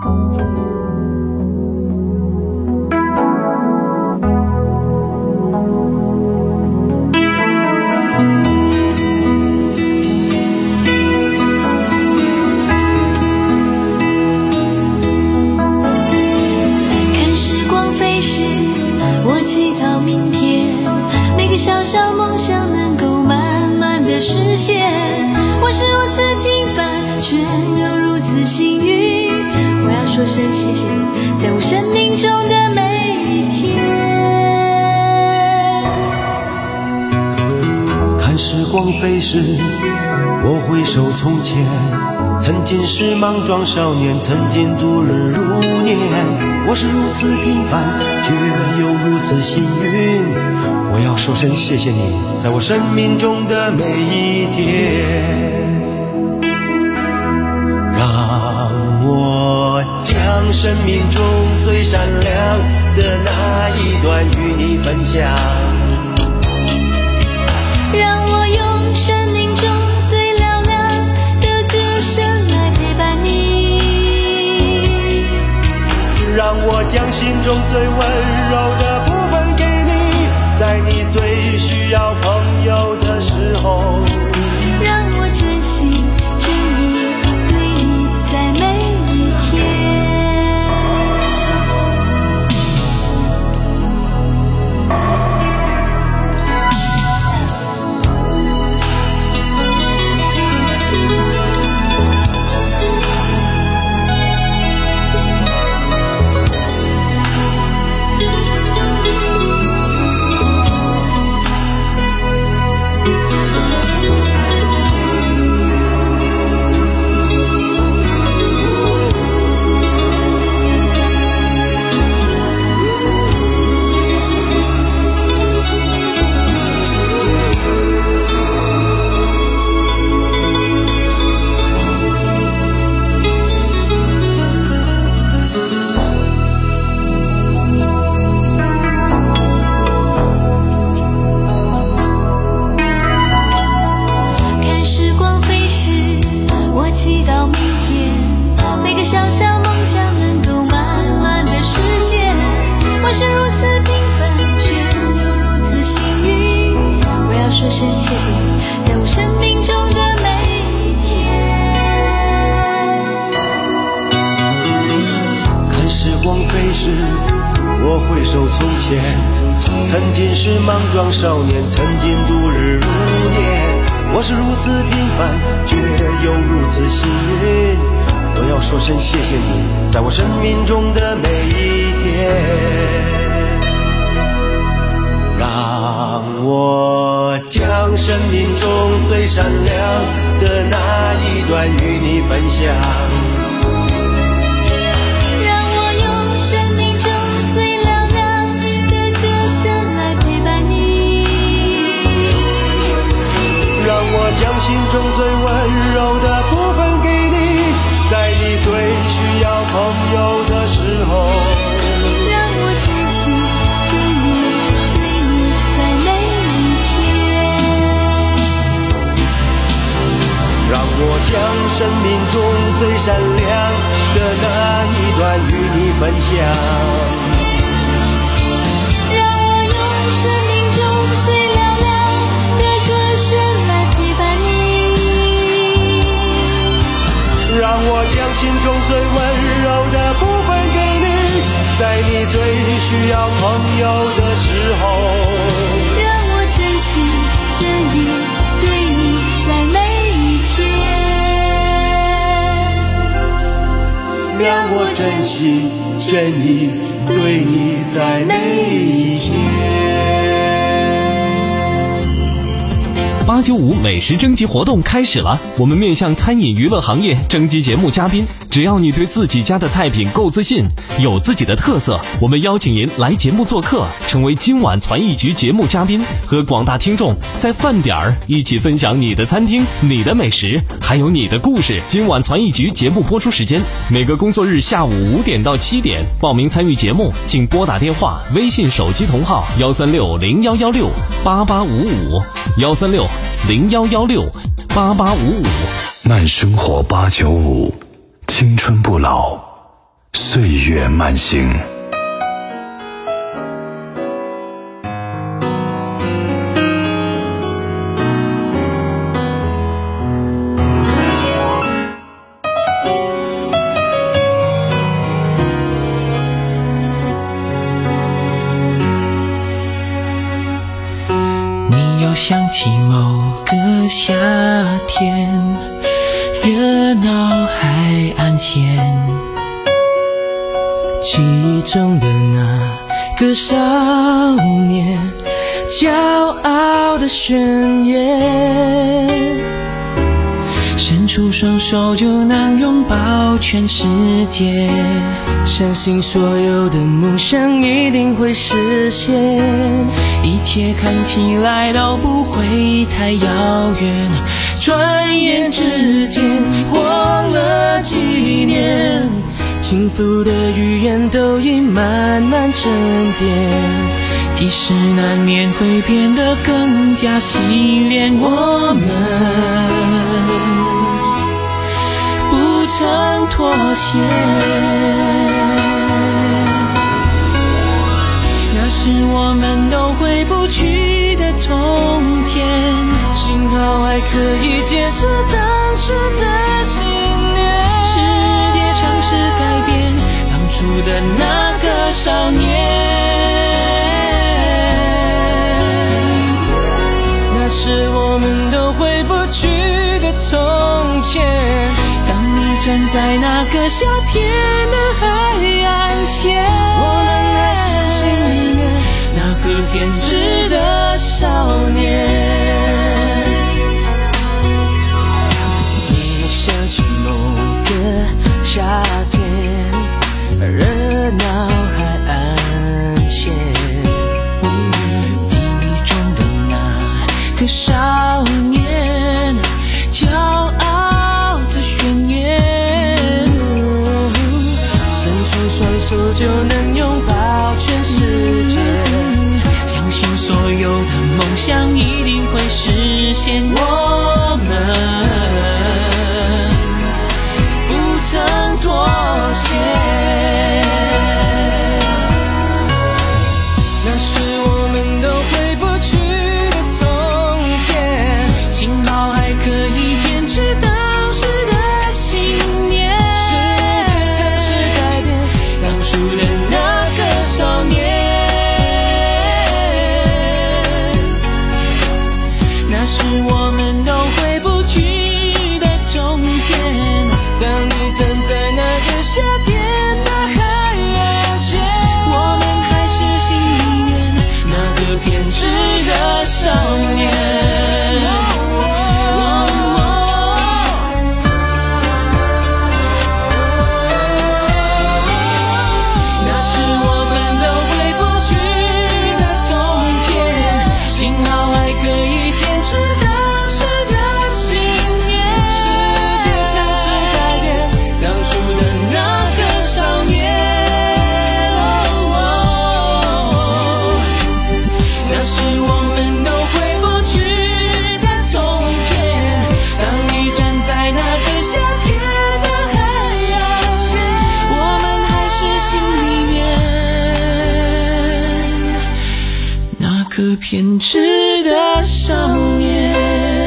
[SPEAKER 8] 小小梦想能够慢慢的实现，我是如此平凡，却又如此幸运。我要说声谢谢你，在我生命中的每一天。
[SPEAKER 16] 看时光飞逝，我回首从前，曾经是莽撞少年，曾经度日如年。我是如此平凡，却又如此幸运。我要说声谢谢你，在我生命中的每一天，让我将生命中最闪亮的那一段与你分享，
[SPEAKER 8] 让我用生命中最嘹亮的歌声来陪伴你，
[SPEAKER 16] 让我将心中最温柔的部分给你，在你最需要朋友的时候，
[SPEAKER 8] 让我真心真意对你在每一天。祈祷明天，每个小小梦想能够慢慢的实现。我是如此平凡，却又如此幸运。我要说声谢谢你，在我生命中的每一天。
[SPEAKER 16] 看时光飞逝，我回首从前，曾经是莽撞少年，曾经度日如年。我是如此平凡，却又如此幸运。我要说声谢谢你，在我生命中的每一天，让我将生命中最闪亮的那一段
[SPEAKER 19] 段与你分享。
[SPEAKER 8] 让我用生命中最嘹亮的歌声来陪伴你，
[SPEAKER 19] 让我将心中最温柔的部分给你，在你最需要朋友的时候，
[SPEAKER 8] 让我珍惜着你，对你在每一天，
[SPEAKER 19] 让我将生命中最闪亮的那一段与你分享。
[SPEAKER 8] 让我用生命中最嘹亮的歌声来陪伴你，
[SPEAKER 19] 让我将心中最温柔的部分给你，在你最需要朋友的时候，
[SPEAKER 8] 让我珍惜着你，对你在每一天，
[SPEAKER 19] 让我珍惜着你，对你在每一天。
[SPEAKER 9] 八九五美食征集活动开始了，我们面向餐饮娱乐行业征集节目嘉宾，只要你对自己家的菜品够自信，有自己的特色，我们邀请您来节目做客，成为今晚传艺局节目嘉宾，和广大听众在饭点儿一起分享你的餐厅、你的美食，还有你的故事。今晚传艺局节目播出时间每个工作日下午五点到七点，报名参与节目请拨打电话、微信手机同号幺三六零幺幺六八八五五幺三六零幺幺六八八五五。
[SPEAKER 2] 慢生活八九五，青春不老，岁月慢行。
[SPEAKER 14] 你又想起某个夏天，热闹海岸线，记忆中的那个少年，骄傲的宣言，伸出双手就能拥抱全世界，相信所有的梦想一定会实现，一切看起来都不会太遥远，转眼之间过了几年，幸福的语言都已慢慢沉淀，即使难免会变得更加洗练，我们不曾妥协，那是我们都回不去的从前，幸好还可以坚持当时的信念，世界尝试改变当初的那个少年，那是我们都回不去的从前，当你站在那个夏天的海岸线，我们还是心里面那个偏执的少年。你想起某个夏天，热闹海岸线，记忆中的那个少年， 偏执的少年。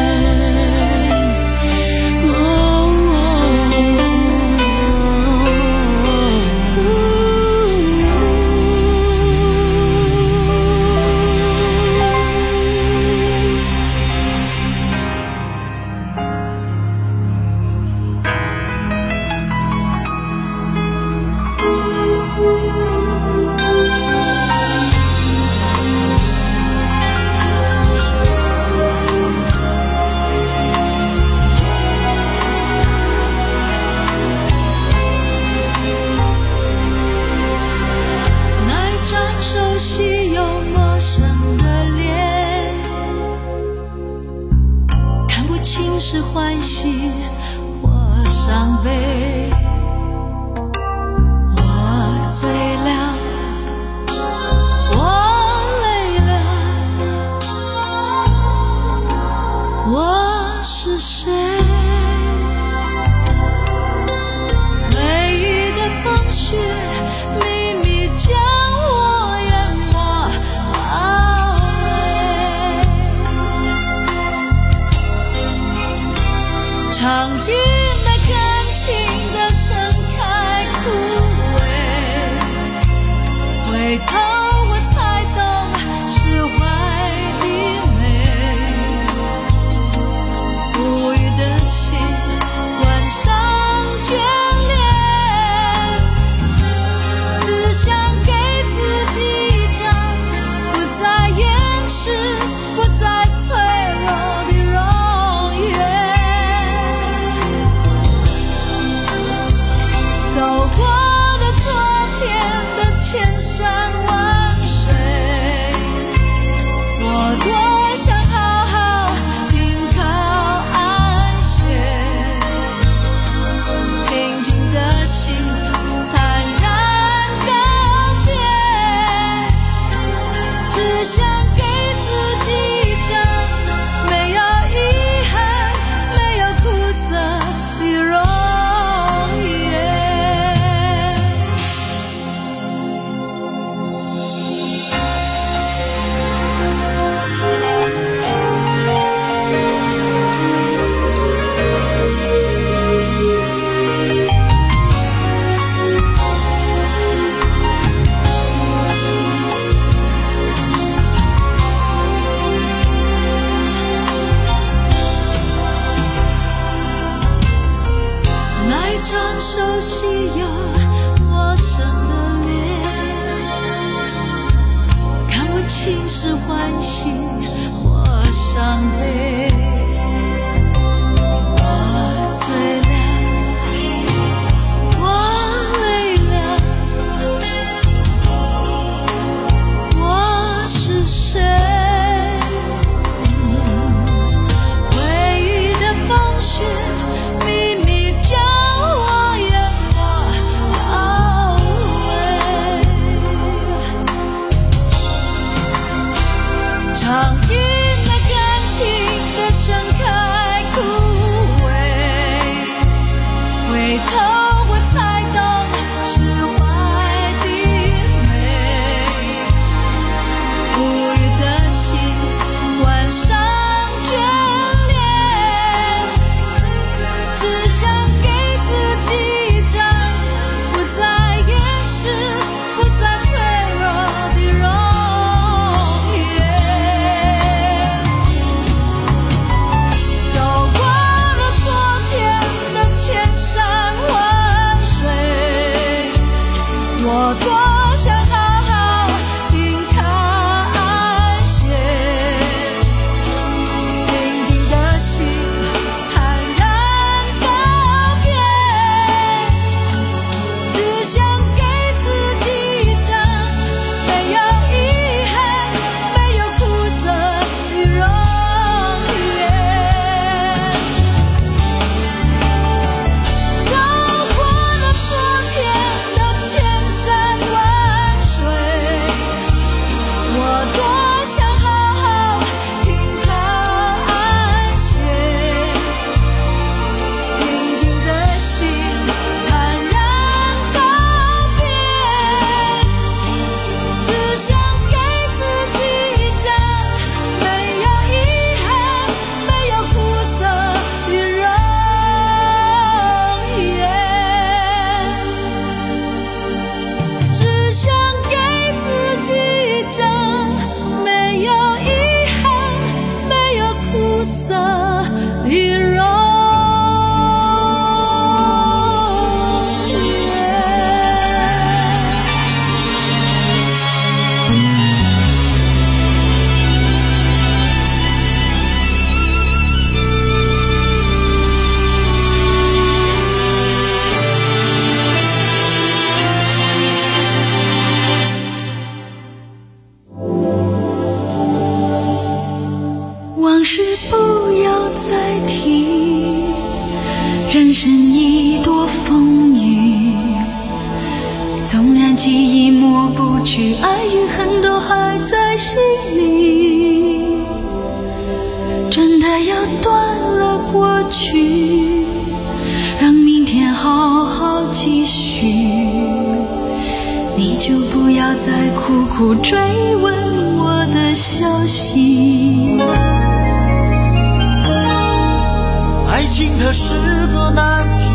[SPEAKER 8] 是欢喜或伤悲，我醉了，我累了，我是谁？回忆的风雪秘密将我淹没包围，尝尽了感情的盛开枯萎，回头我才懂释怀的美，无语的心关上眷恋，只想给自己一张不再掩饰不再脆弱的容颜，走过的昨天的千山万水，我多想好好停靠安歇，平静的心坦然告别，只想给自己一张没有遗憾没有苦涩的容颜。那一张熟悉又陌生的脸，看不清是欢喜或伤悲，我醉了，我累了，我是谁？回忆的风雪秘密将我淹没包围，尝尽了感情的盛人生一朵风雨，纵然记忆抹不去，爱与恨都还在心里。真的要断了过去，让明天好好继续。你就不要再苦苦追问我的消息。
[SPEAKER 19] 爱情它是个难题，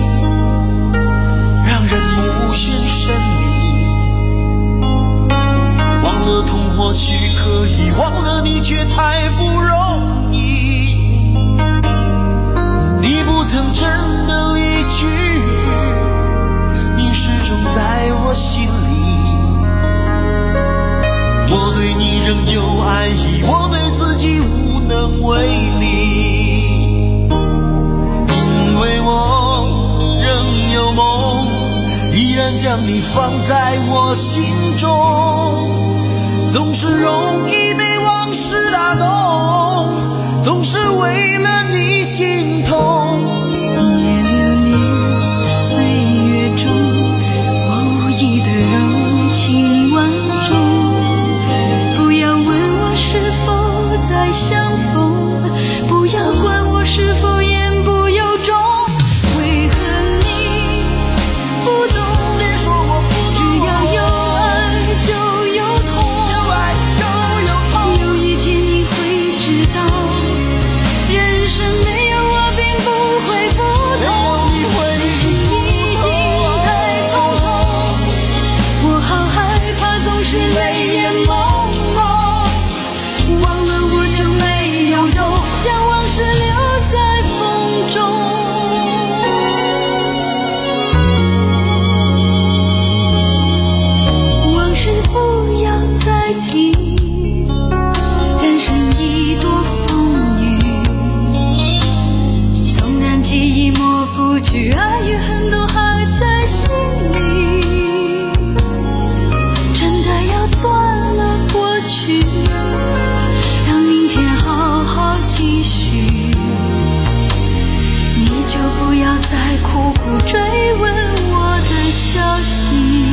[SPEAKER 19] 让人无限神秘。忘了痛或许可以，忘了你却太不容易。你不曾真的离去，你始终在我心里。我对你仍有爱意，我对自己无能为力。我仍有梦，依然将你放在我心中。总是容易被往事打动，总是为了你心痛。
[SPEAKER 8] 夜流连岁月中，我无意的柔情万种。不要问我是否再相逢，不要管我是否言不由衷。爱与恨都还在心里，真的要断了过去，让明天好好继续。你就不要再苦苦追问我的消息。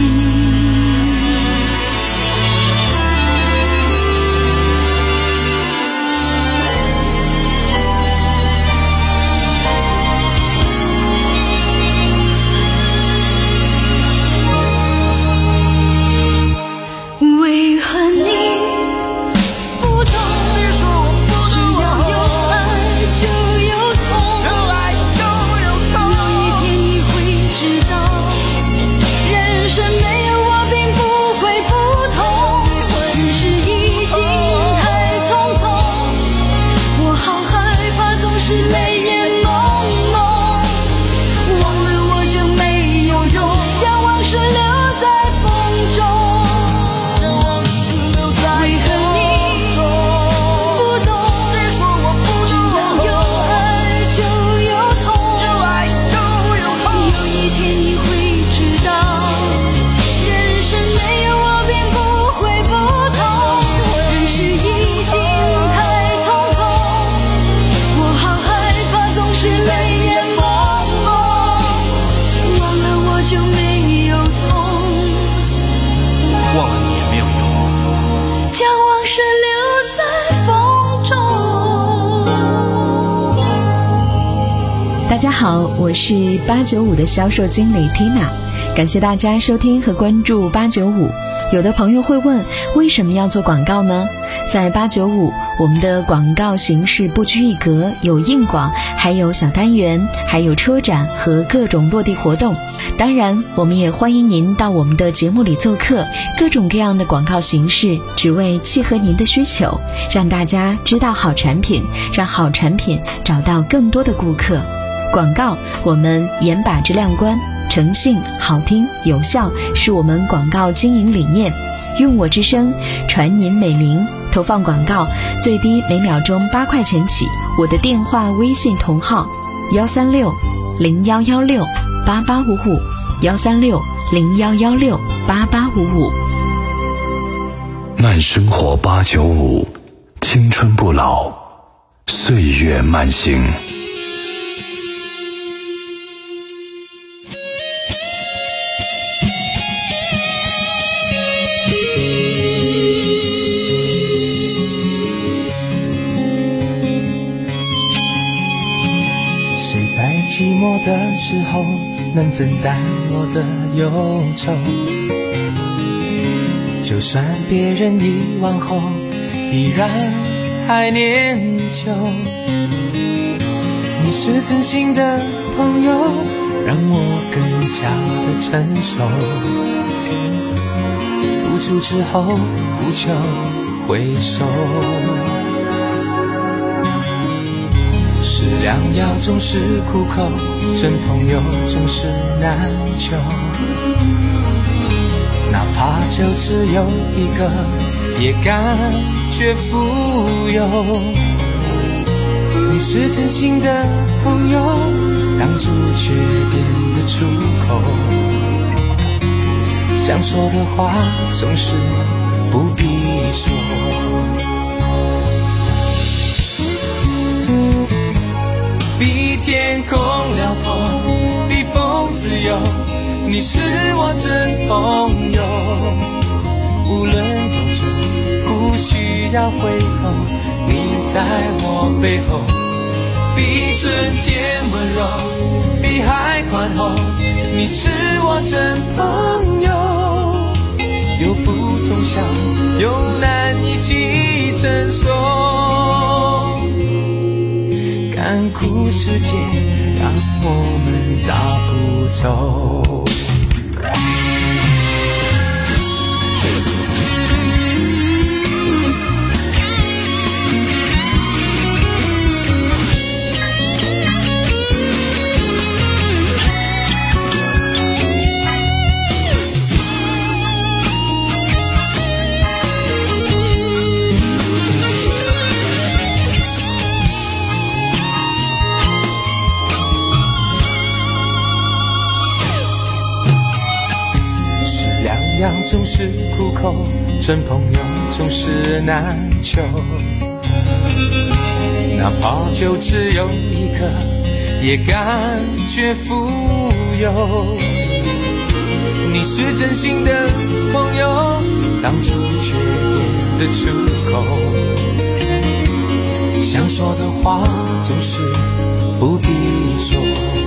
[SPEAKER 6] 大家好，我是八九五的销售经理 Tina， 感谢大家收听和关注八九五。有的朋友会问，为什么要做广告呢？在八九五，我们的广告形式不拘一格，有硬广，还有小单元，还有车展和各种落地活动。当然，我们也欢迎您到我们的节目里做客，各种各样的广告形式，只为契合您的需求，让大家知道好产品，让好产品找到更多的顾客。广告，我们严把质量关，诚信、好听、有效是我们广告经营理念。用我之声，传您美名。投放广告最低每秒钟八块钱起。我的电话、微信同号：幺三六零幺幺六八八五五，幺三六零幺幺六八八五五。
[SPEAKER 2] 慢生活八九五，青春不老，岁月慢行。
[SPEAKER 20] 寂寞的时候能分担我的忧愁，就算别人遗忘后依然还念旧。你是真心的朋友，让我更加的成熟，付出之后不求回收。是良药总是苦口，真朋友总是难求，哪怕就只有一个也感觉富有。你是真心的朋友，挡住缺点的出口，想说的话总是不必说。比天空辽阔，比风自由，你是我真朋友。无论多久，不需要回头，你在我背后。比春天温柔，比海宽厚，你是我真朋友。有福同享，有难一起承受，甘苦世界让我们大步走。总是苦口，真朋友总是难求，哪怕就只有一个也感觉富有。你是真心的朋友，挡住缺点的出口，想说的话总是不必说。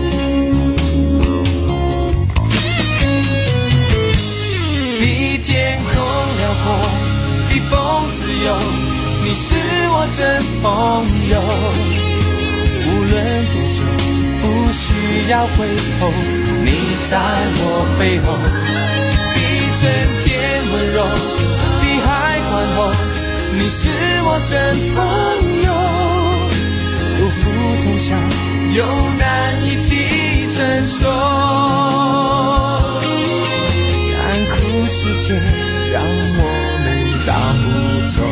[SPEAKER 20] 比天空辽阔，比风自由，你是我真朋友。无论多久，不需要回头，你在我背后。比春天温柔，比海宽厚，你是我真朋友。有福同享，有难一起承受。世界让我们大步走，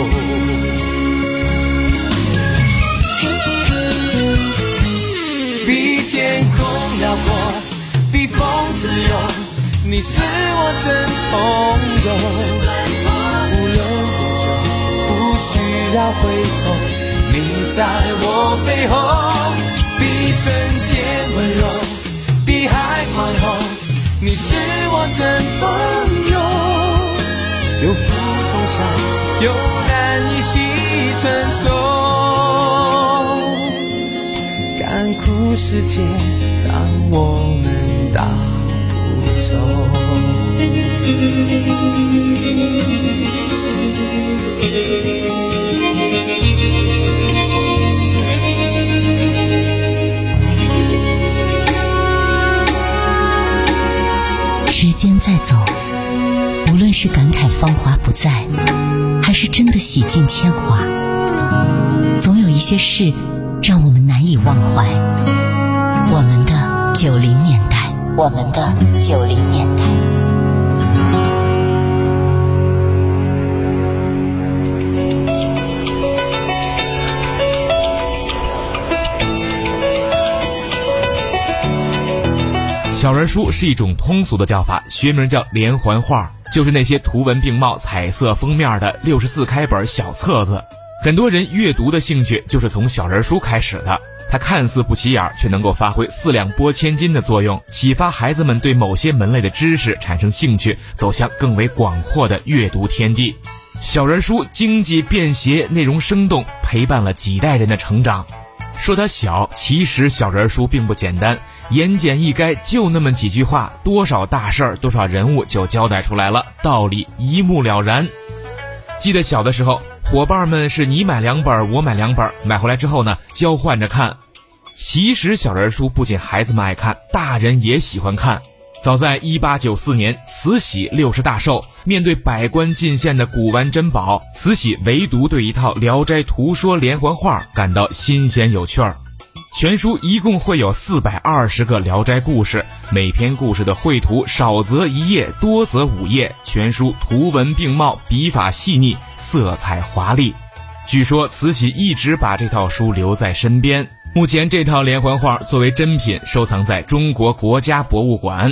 [SPEAKER 20] 比天空辽阔，比风自由，你是我真朋友。无论多久，不需要回头，你在我背后。比春天温柔，比海宽厚，你是我真朋友。有福同享，有难一起承受，甘苦世界让我们大步走。
[SPEAKER 17] 时间在走，无论是感慨芳华不再，还是真的洗尽铅华，总有一些事让我们难以忘怀。我们的九零年代，我们的九零年代。
[SPEAKER 3] 小人书是一种通俗的叫法，学名叫连环画，就是那些图文并茂、彩色封面的六十四开本小册子。很多人阅读的兴趣就是从小人书开始的，它看似不起眼，却能够发挥四两拨千斤的作用，启发孩子们对某些门类的知识产生兴趣，走向更为广阔的阅读天地。小人书经济便携，内容生动，陪伴了几代人的成长。 说它小，其实小人书并不简单，言简意赅，就那么几句话，多少大事儿，多少人物就交代出来了，道理一目了然。记得小的时候，伙伴们是你买两本我买两本，买回来之后呢交换着看。其实小人书不仅孩子们爱看，大人也喜欢看。早在一八九四年，慈禧六十大寿，面对百官进献的古玩珍宝，慈禧唯独对一套《聊斋图说连环画》感到新鲜有趣儿。全书一共会有四百二十个聊斋故事，每篇故事的绘图少则一页，多则五页，全书图文并茂，笔法细腻，色彩华丽。据说慈禧一直把这套书留在身边，目前这套连环画作为珍品收藏在中国国家博物馆。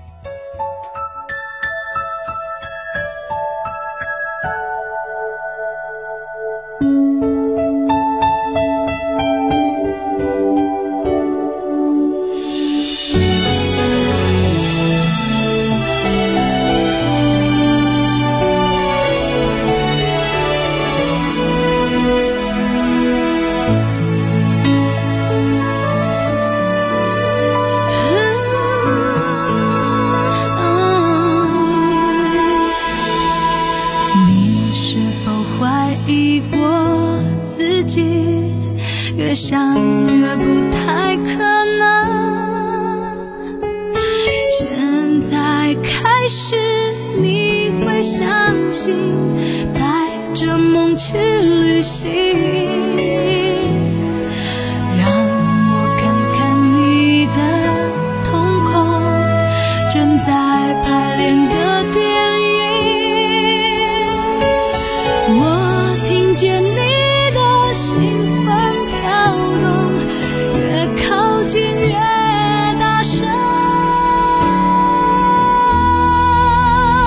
[SPEAKER 8] 越想越不太可能，现在开始你会相信，带着梦去旅行，让我看看你的瞳孔，正在排练的电影，我听见你的心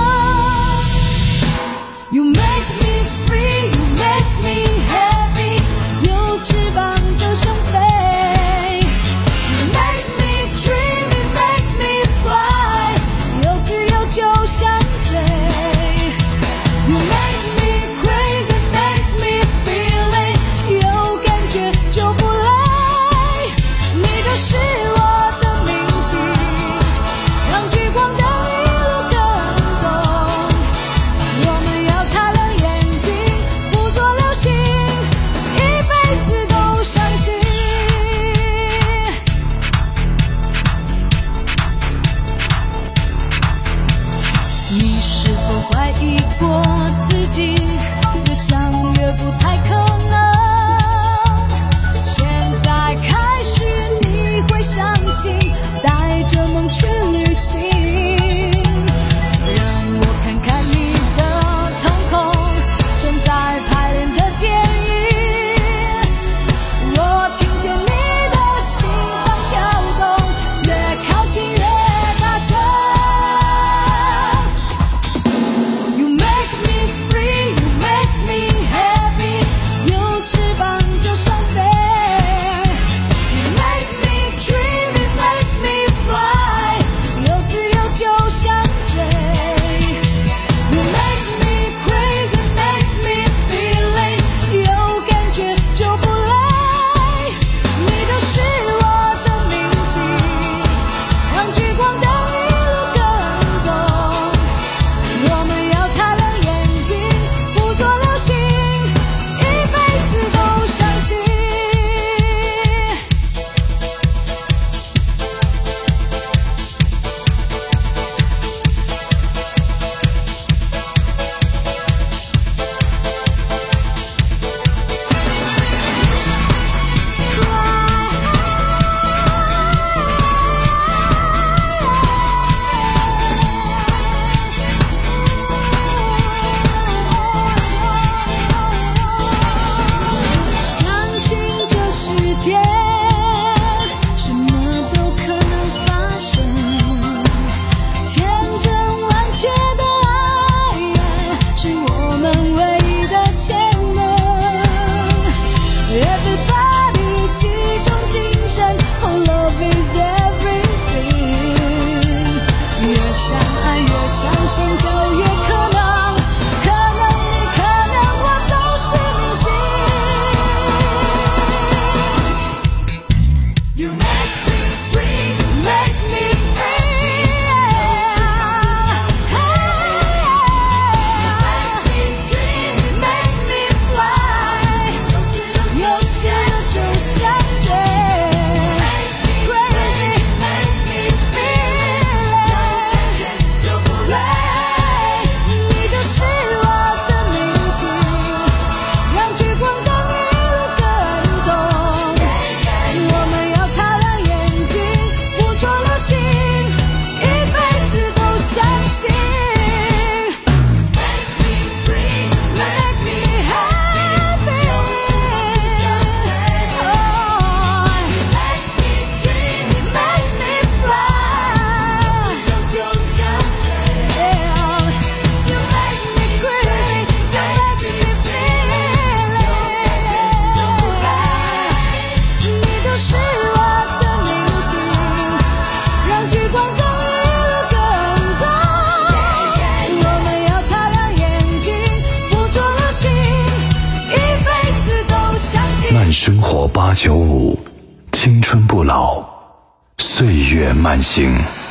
[SPEAKER 10] You make me free, you make me happy.
[SPEAKER 2] 火八九五，青春不老，岁月慢行。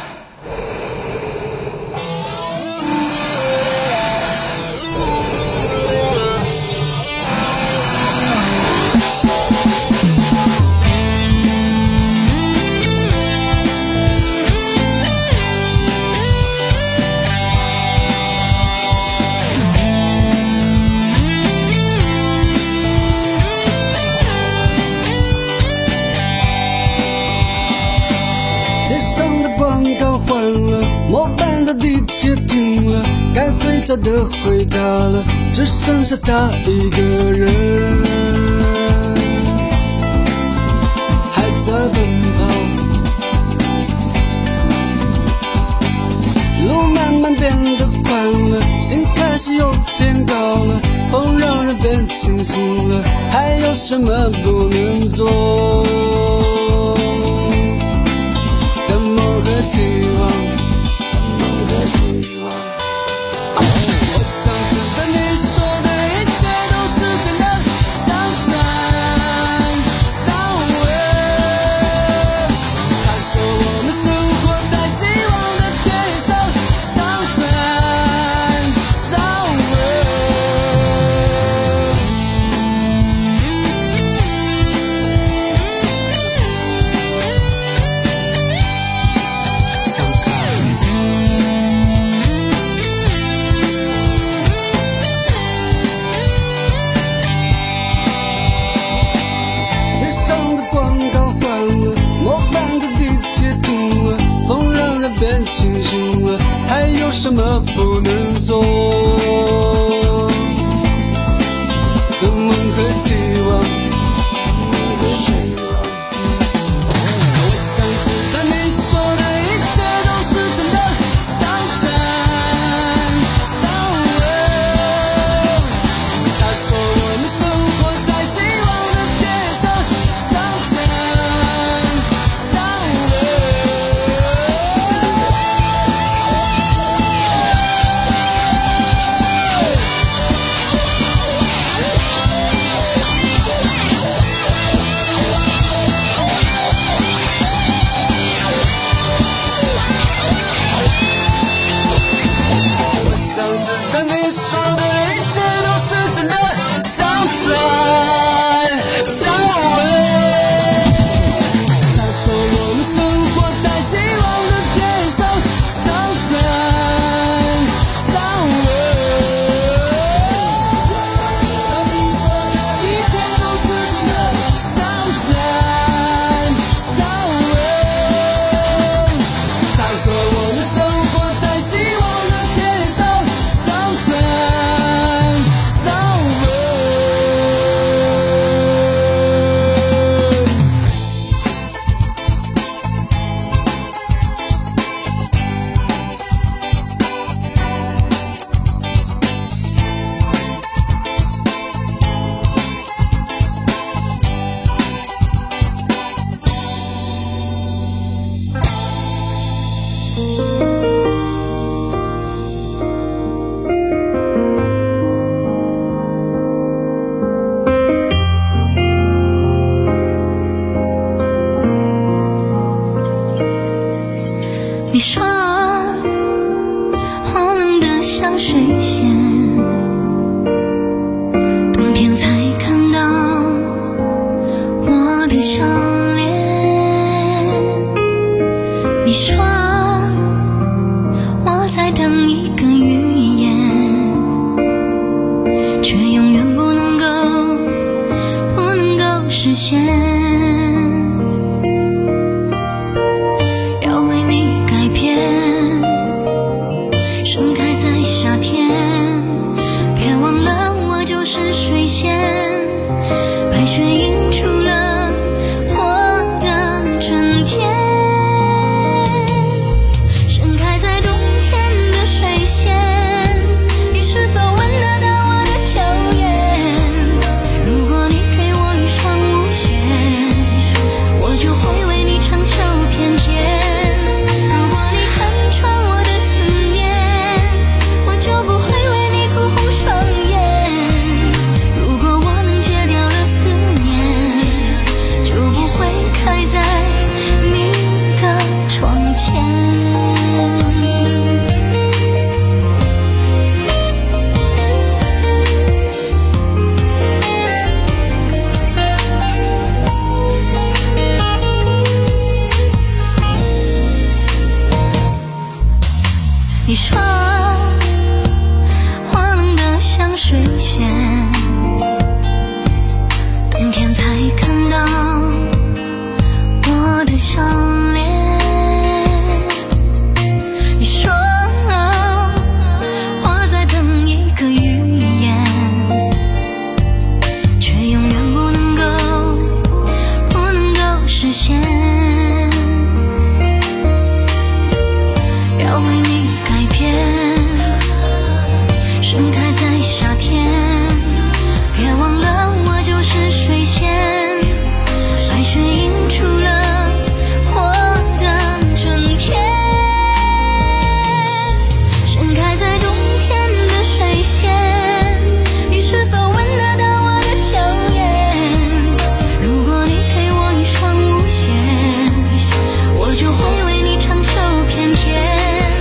[SPEAKER 21] 该回家的回家了，只剩下他一个人，还在奔跑。路慢慢变得宽了，心开始有点高了，风让人变清醒了，还有什么不能做？等梦和期望，等梦和期望。我想知道你说的一切都是真的 Sometime Somewhere 他说我们生活在希望的天上 Sometime Somewhere 变清醒了，还有什么不能做？的梦和期望，我想知道你说的一切都是真的 Sometime Somewhere 他说我们生活在希望的天上 Sometime Somewhere想知道你说的一切都是真的 Sometime Somewhere 他说我们生活在希望的天上 Sometime Somewhere 你说的一切都是真的 Sometime Somewhere 他说我们生活在希望的天上
[SPEAKER 8] 你说我冷得像水仙，冬天才看到我的笑脸。你说我在等一个语言，却永远不能够不能够实现。白雪映出了我的春天。 你说花冷得像水仙，冬天才看到我的笑脸。你说花在等一个预言，却永远不能够不能够实现。要为你改变，盛开在夏天，别忘了我就是水仙，白雪映出了我的春天。盛开在冬天的水仙，你是否闻得到我的娇艳？如果你给我一双无限，我就会为你长袖翩翩。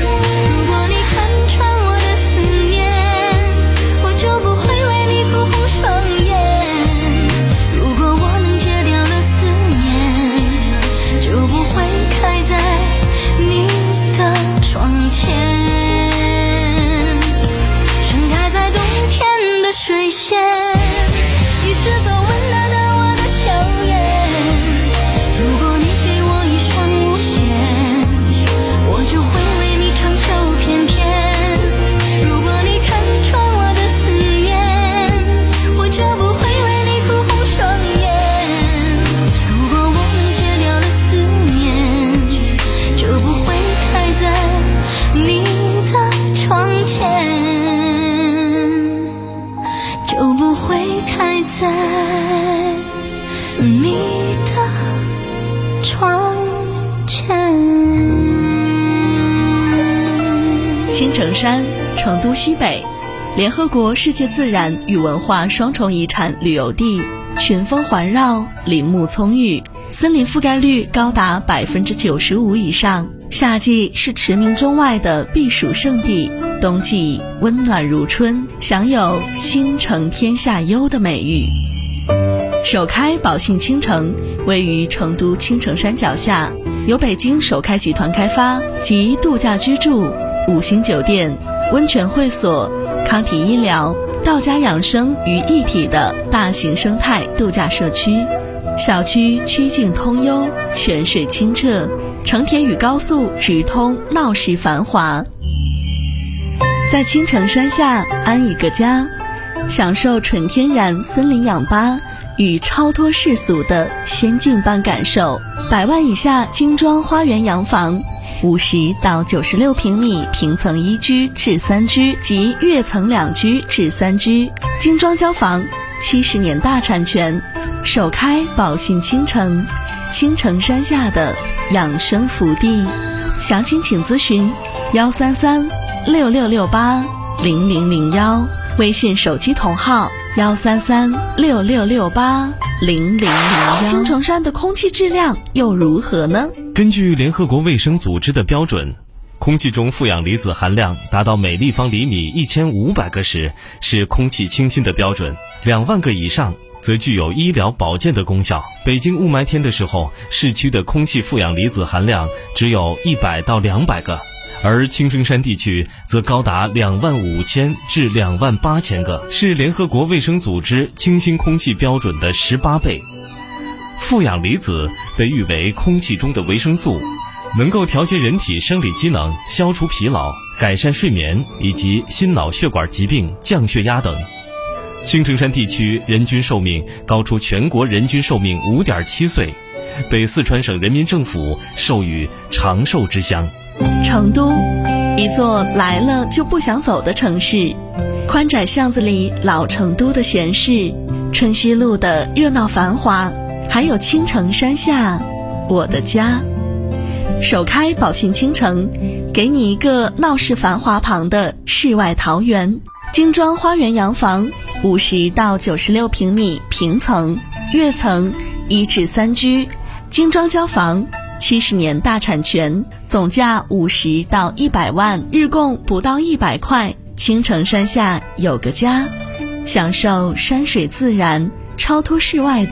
[SPEAKER 6] 青城山，成都西北，联合国世界自然与文化双重遗产旅游地，群峰环绕，林木葱郁，森林覆盖率高达百分之九十五以上。夏季是驰名中外的避暑胜地，冬季温暖如春，享有青城天下优的美誉。首开宝信青城位于成都青城山脚下，由北京首开集团开发，集度假居住、五星酒店、温泉会所、康体医疗、道家养生于一体的大型生态度假社区。小区曲径通幽，泉水清澈，城铁与高速直通，闹市繁华。在青城山下安一个家，享受纯天然森林氧吧与超脱世俗的仙境般感受。百万以下精装花园洋房，五十到九十六平米平层一居至三居及跃层两居至三居，精装交房，七十年大产权，首开宝信青城，青城山下的养生福地。详情请咨询幺三三六六六八零零零幺，微信手机同号幺三三六六六八零零零幺。青城山的空气质量又如何呢？
[SPEAKER 9] 根据联合国卫生组织的标准，空气中负氧离子含量达到每立方厘米一千五百个时是空气清新的标准，两万个以上则具有医疗保健的功效。北京雾霾天的时候，市区的空气负氧离子含量只有一百到两百个，而青城山地区则高达两万五千至两万八千个，是联合国卫生组织清新空气标准的十八倍。负氧离子被誉为空气中的维生素，能够调节人体生理机能，消除疲劳，改善睡眠以及心脑血管疾病、降血压等。青城山地区人均寿命高出全国人均寿命 五点七岁，被四川省人民政府授予长寿之乡。
[SPEAKER 6] 成都，一座来了就不想走的城市，宽窄巷子里老成都的闲适，春熙路的热闹繁华，还有青城山下我的家。首开宝信青城，给你一个闹市繁华旁的世外桃源，精装花园洋房，五十到九十六平米平层、跃层一至三居，精装交房，七十年大产权，总价五十到一百万，日供不到一百块。青城山下有个家，享受山水自然、超脱世外的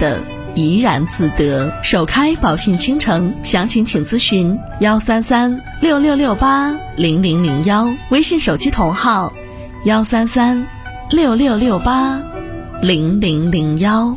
[SPEAKER 6] 怡然自得。首开保信倾城，详情请咨询幺三三六六六八零零零幺，微信手机同号幺三三六六六八零零零幺。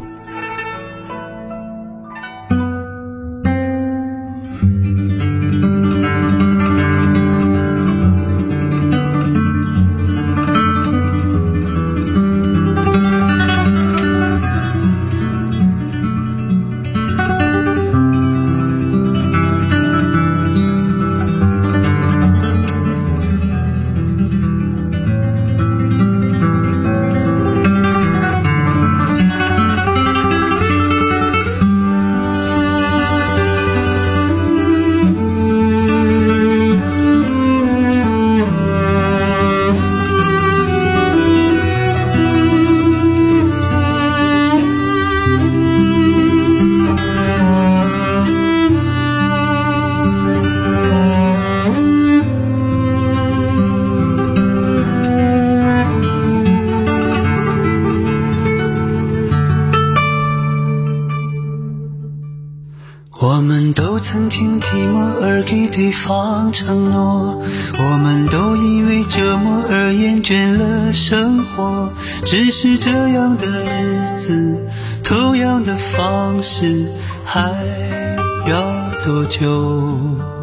[SPEAKER 21] 我们都曾经寂寞而给对方承诺，我们都因为折磨而厌倦了生活。只是这样的日子，同样的方式，还要多久？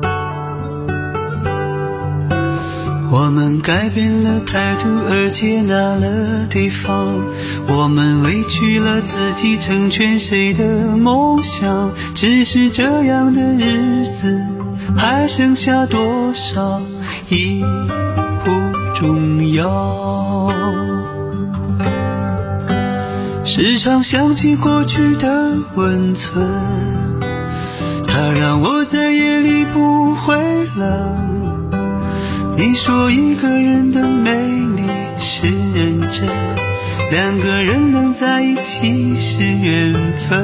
[SPEAKER 21] 我们改变了态度而接纳了对方，我们委屈了自己成全谁的梦想。只是这样的日子还剩下多少已不重要。时常想起过去的温存，它让我在夜里不会冷。你说一个人的美丽是认真，两个人能在一起是缘分。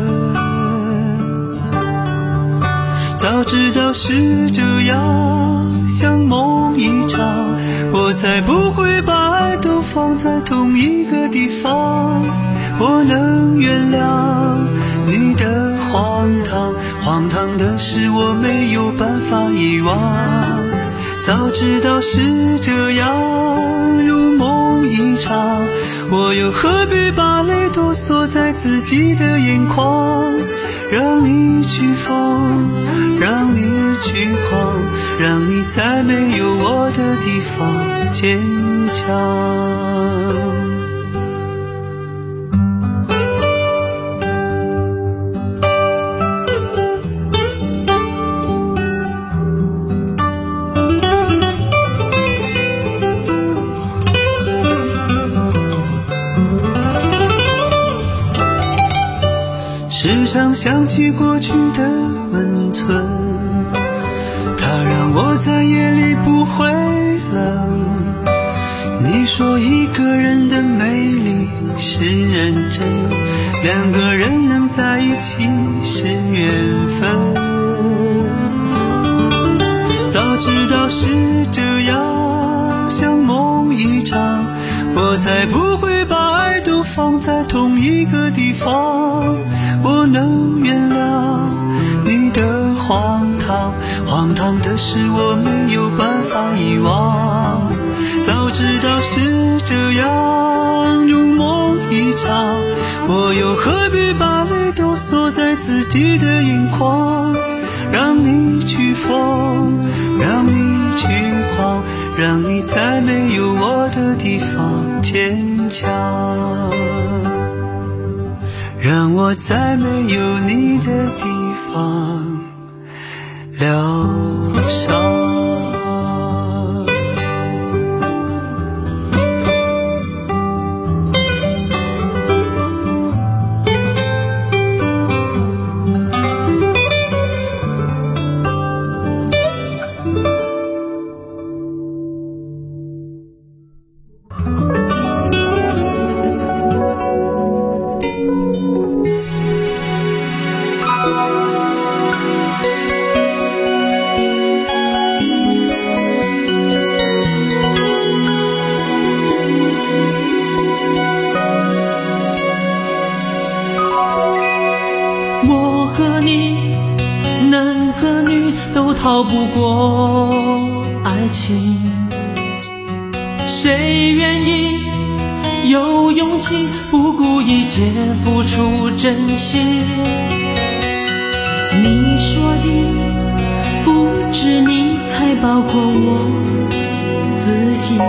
[SPEAKER 21] 早知道是这样，像梦一场，我才不会把爱都放在同一个地方。我能原谅你的荒唐，荒唐的是我没有办法遗忘。早知道是这样，如梦一场，我又何必把泪都锁在自己的眼眶。让你去疯，让你去狂，让你在没有我的地方坚强。时常想起过去的温存，它让我在夜里不会冷。你说一个人的美丽是认真，两个人能在一起是缘分。早知道是这样，像梦一场，我才不会把爱都放在同一个地方。我能原谅你的荒唐，荒唐的是我没有办法遗忘。早知道是这样，如梦一场，我又何必把泪都锁在自己的眼眶。让你去疯，让你去狂，让你在没有我的地方坚强。让我在没有你的地方疗伤。
[SPEAKER 7] 逃不过爱情。谁愿意有勇气不顾一切付出真心？
[SPEAKER 8] 你说的不止你，还包括我自己。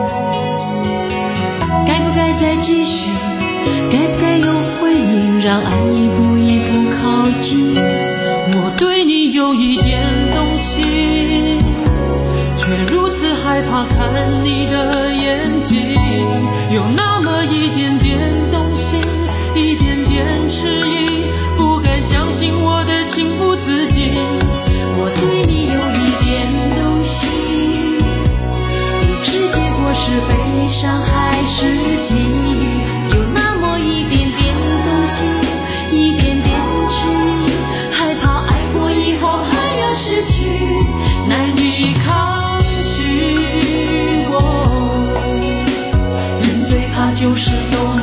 [SPEAKER 8] 该不该再继续？该不该有回应？让爱一步一步靠近。
[SPEAKER 7] 我对你有一点动心，却如此害怕看你的眼睛，有那么一点点动心，一点点迟疑，不敢相信我的情不自禁。
[SPEAKER 8] 我对你有一点动心，不知结果是悲伤还是喜，有那么一点点动心，一点点迟疑，害怕爱过以后还要失去，
[SPEAKER 7] 难以抗拒。我人最怕就是懂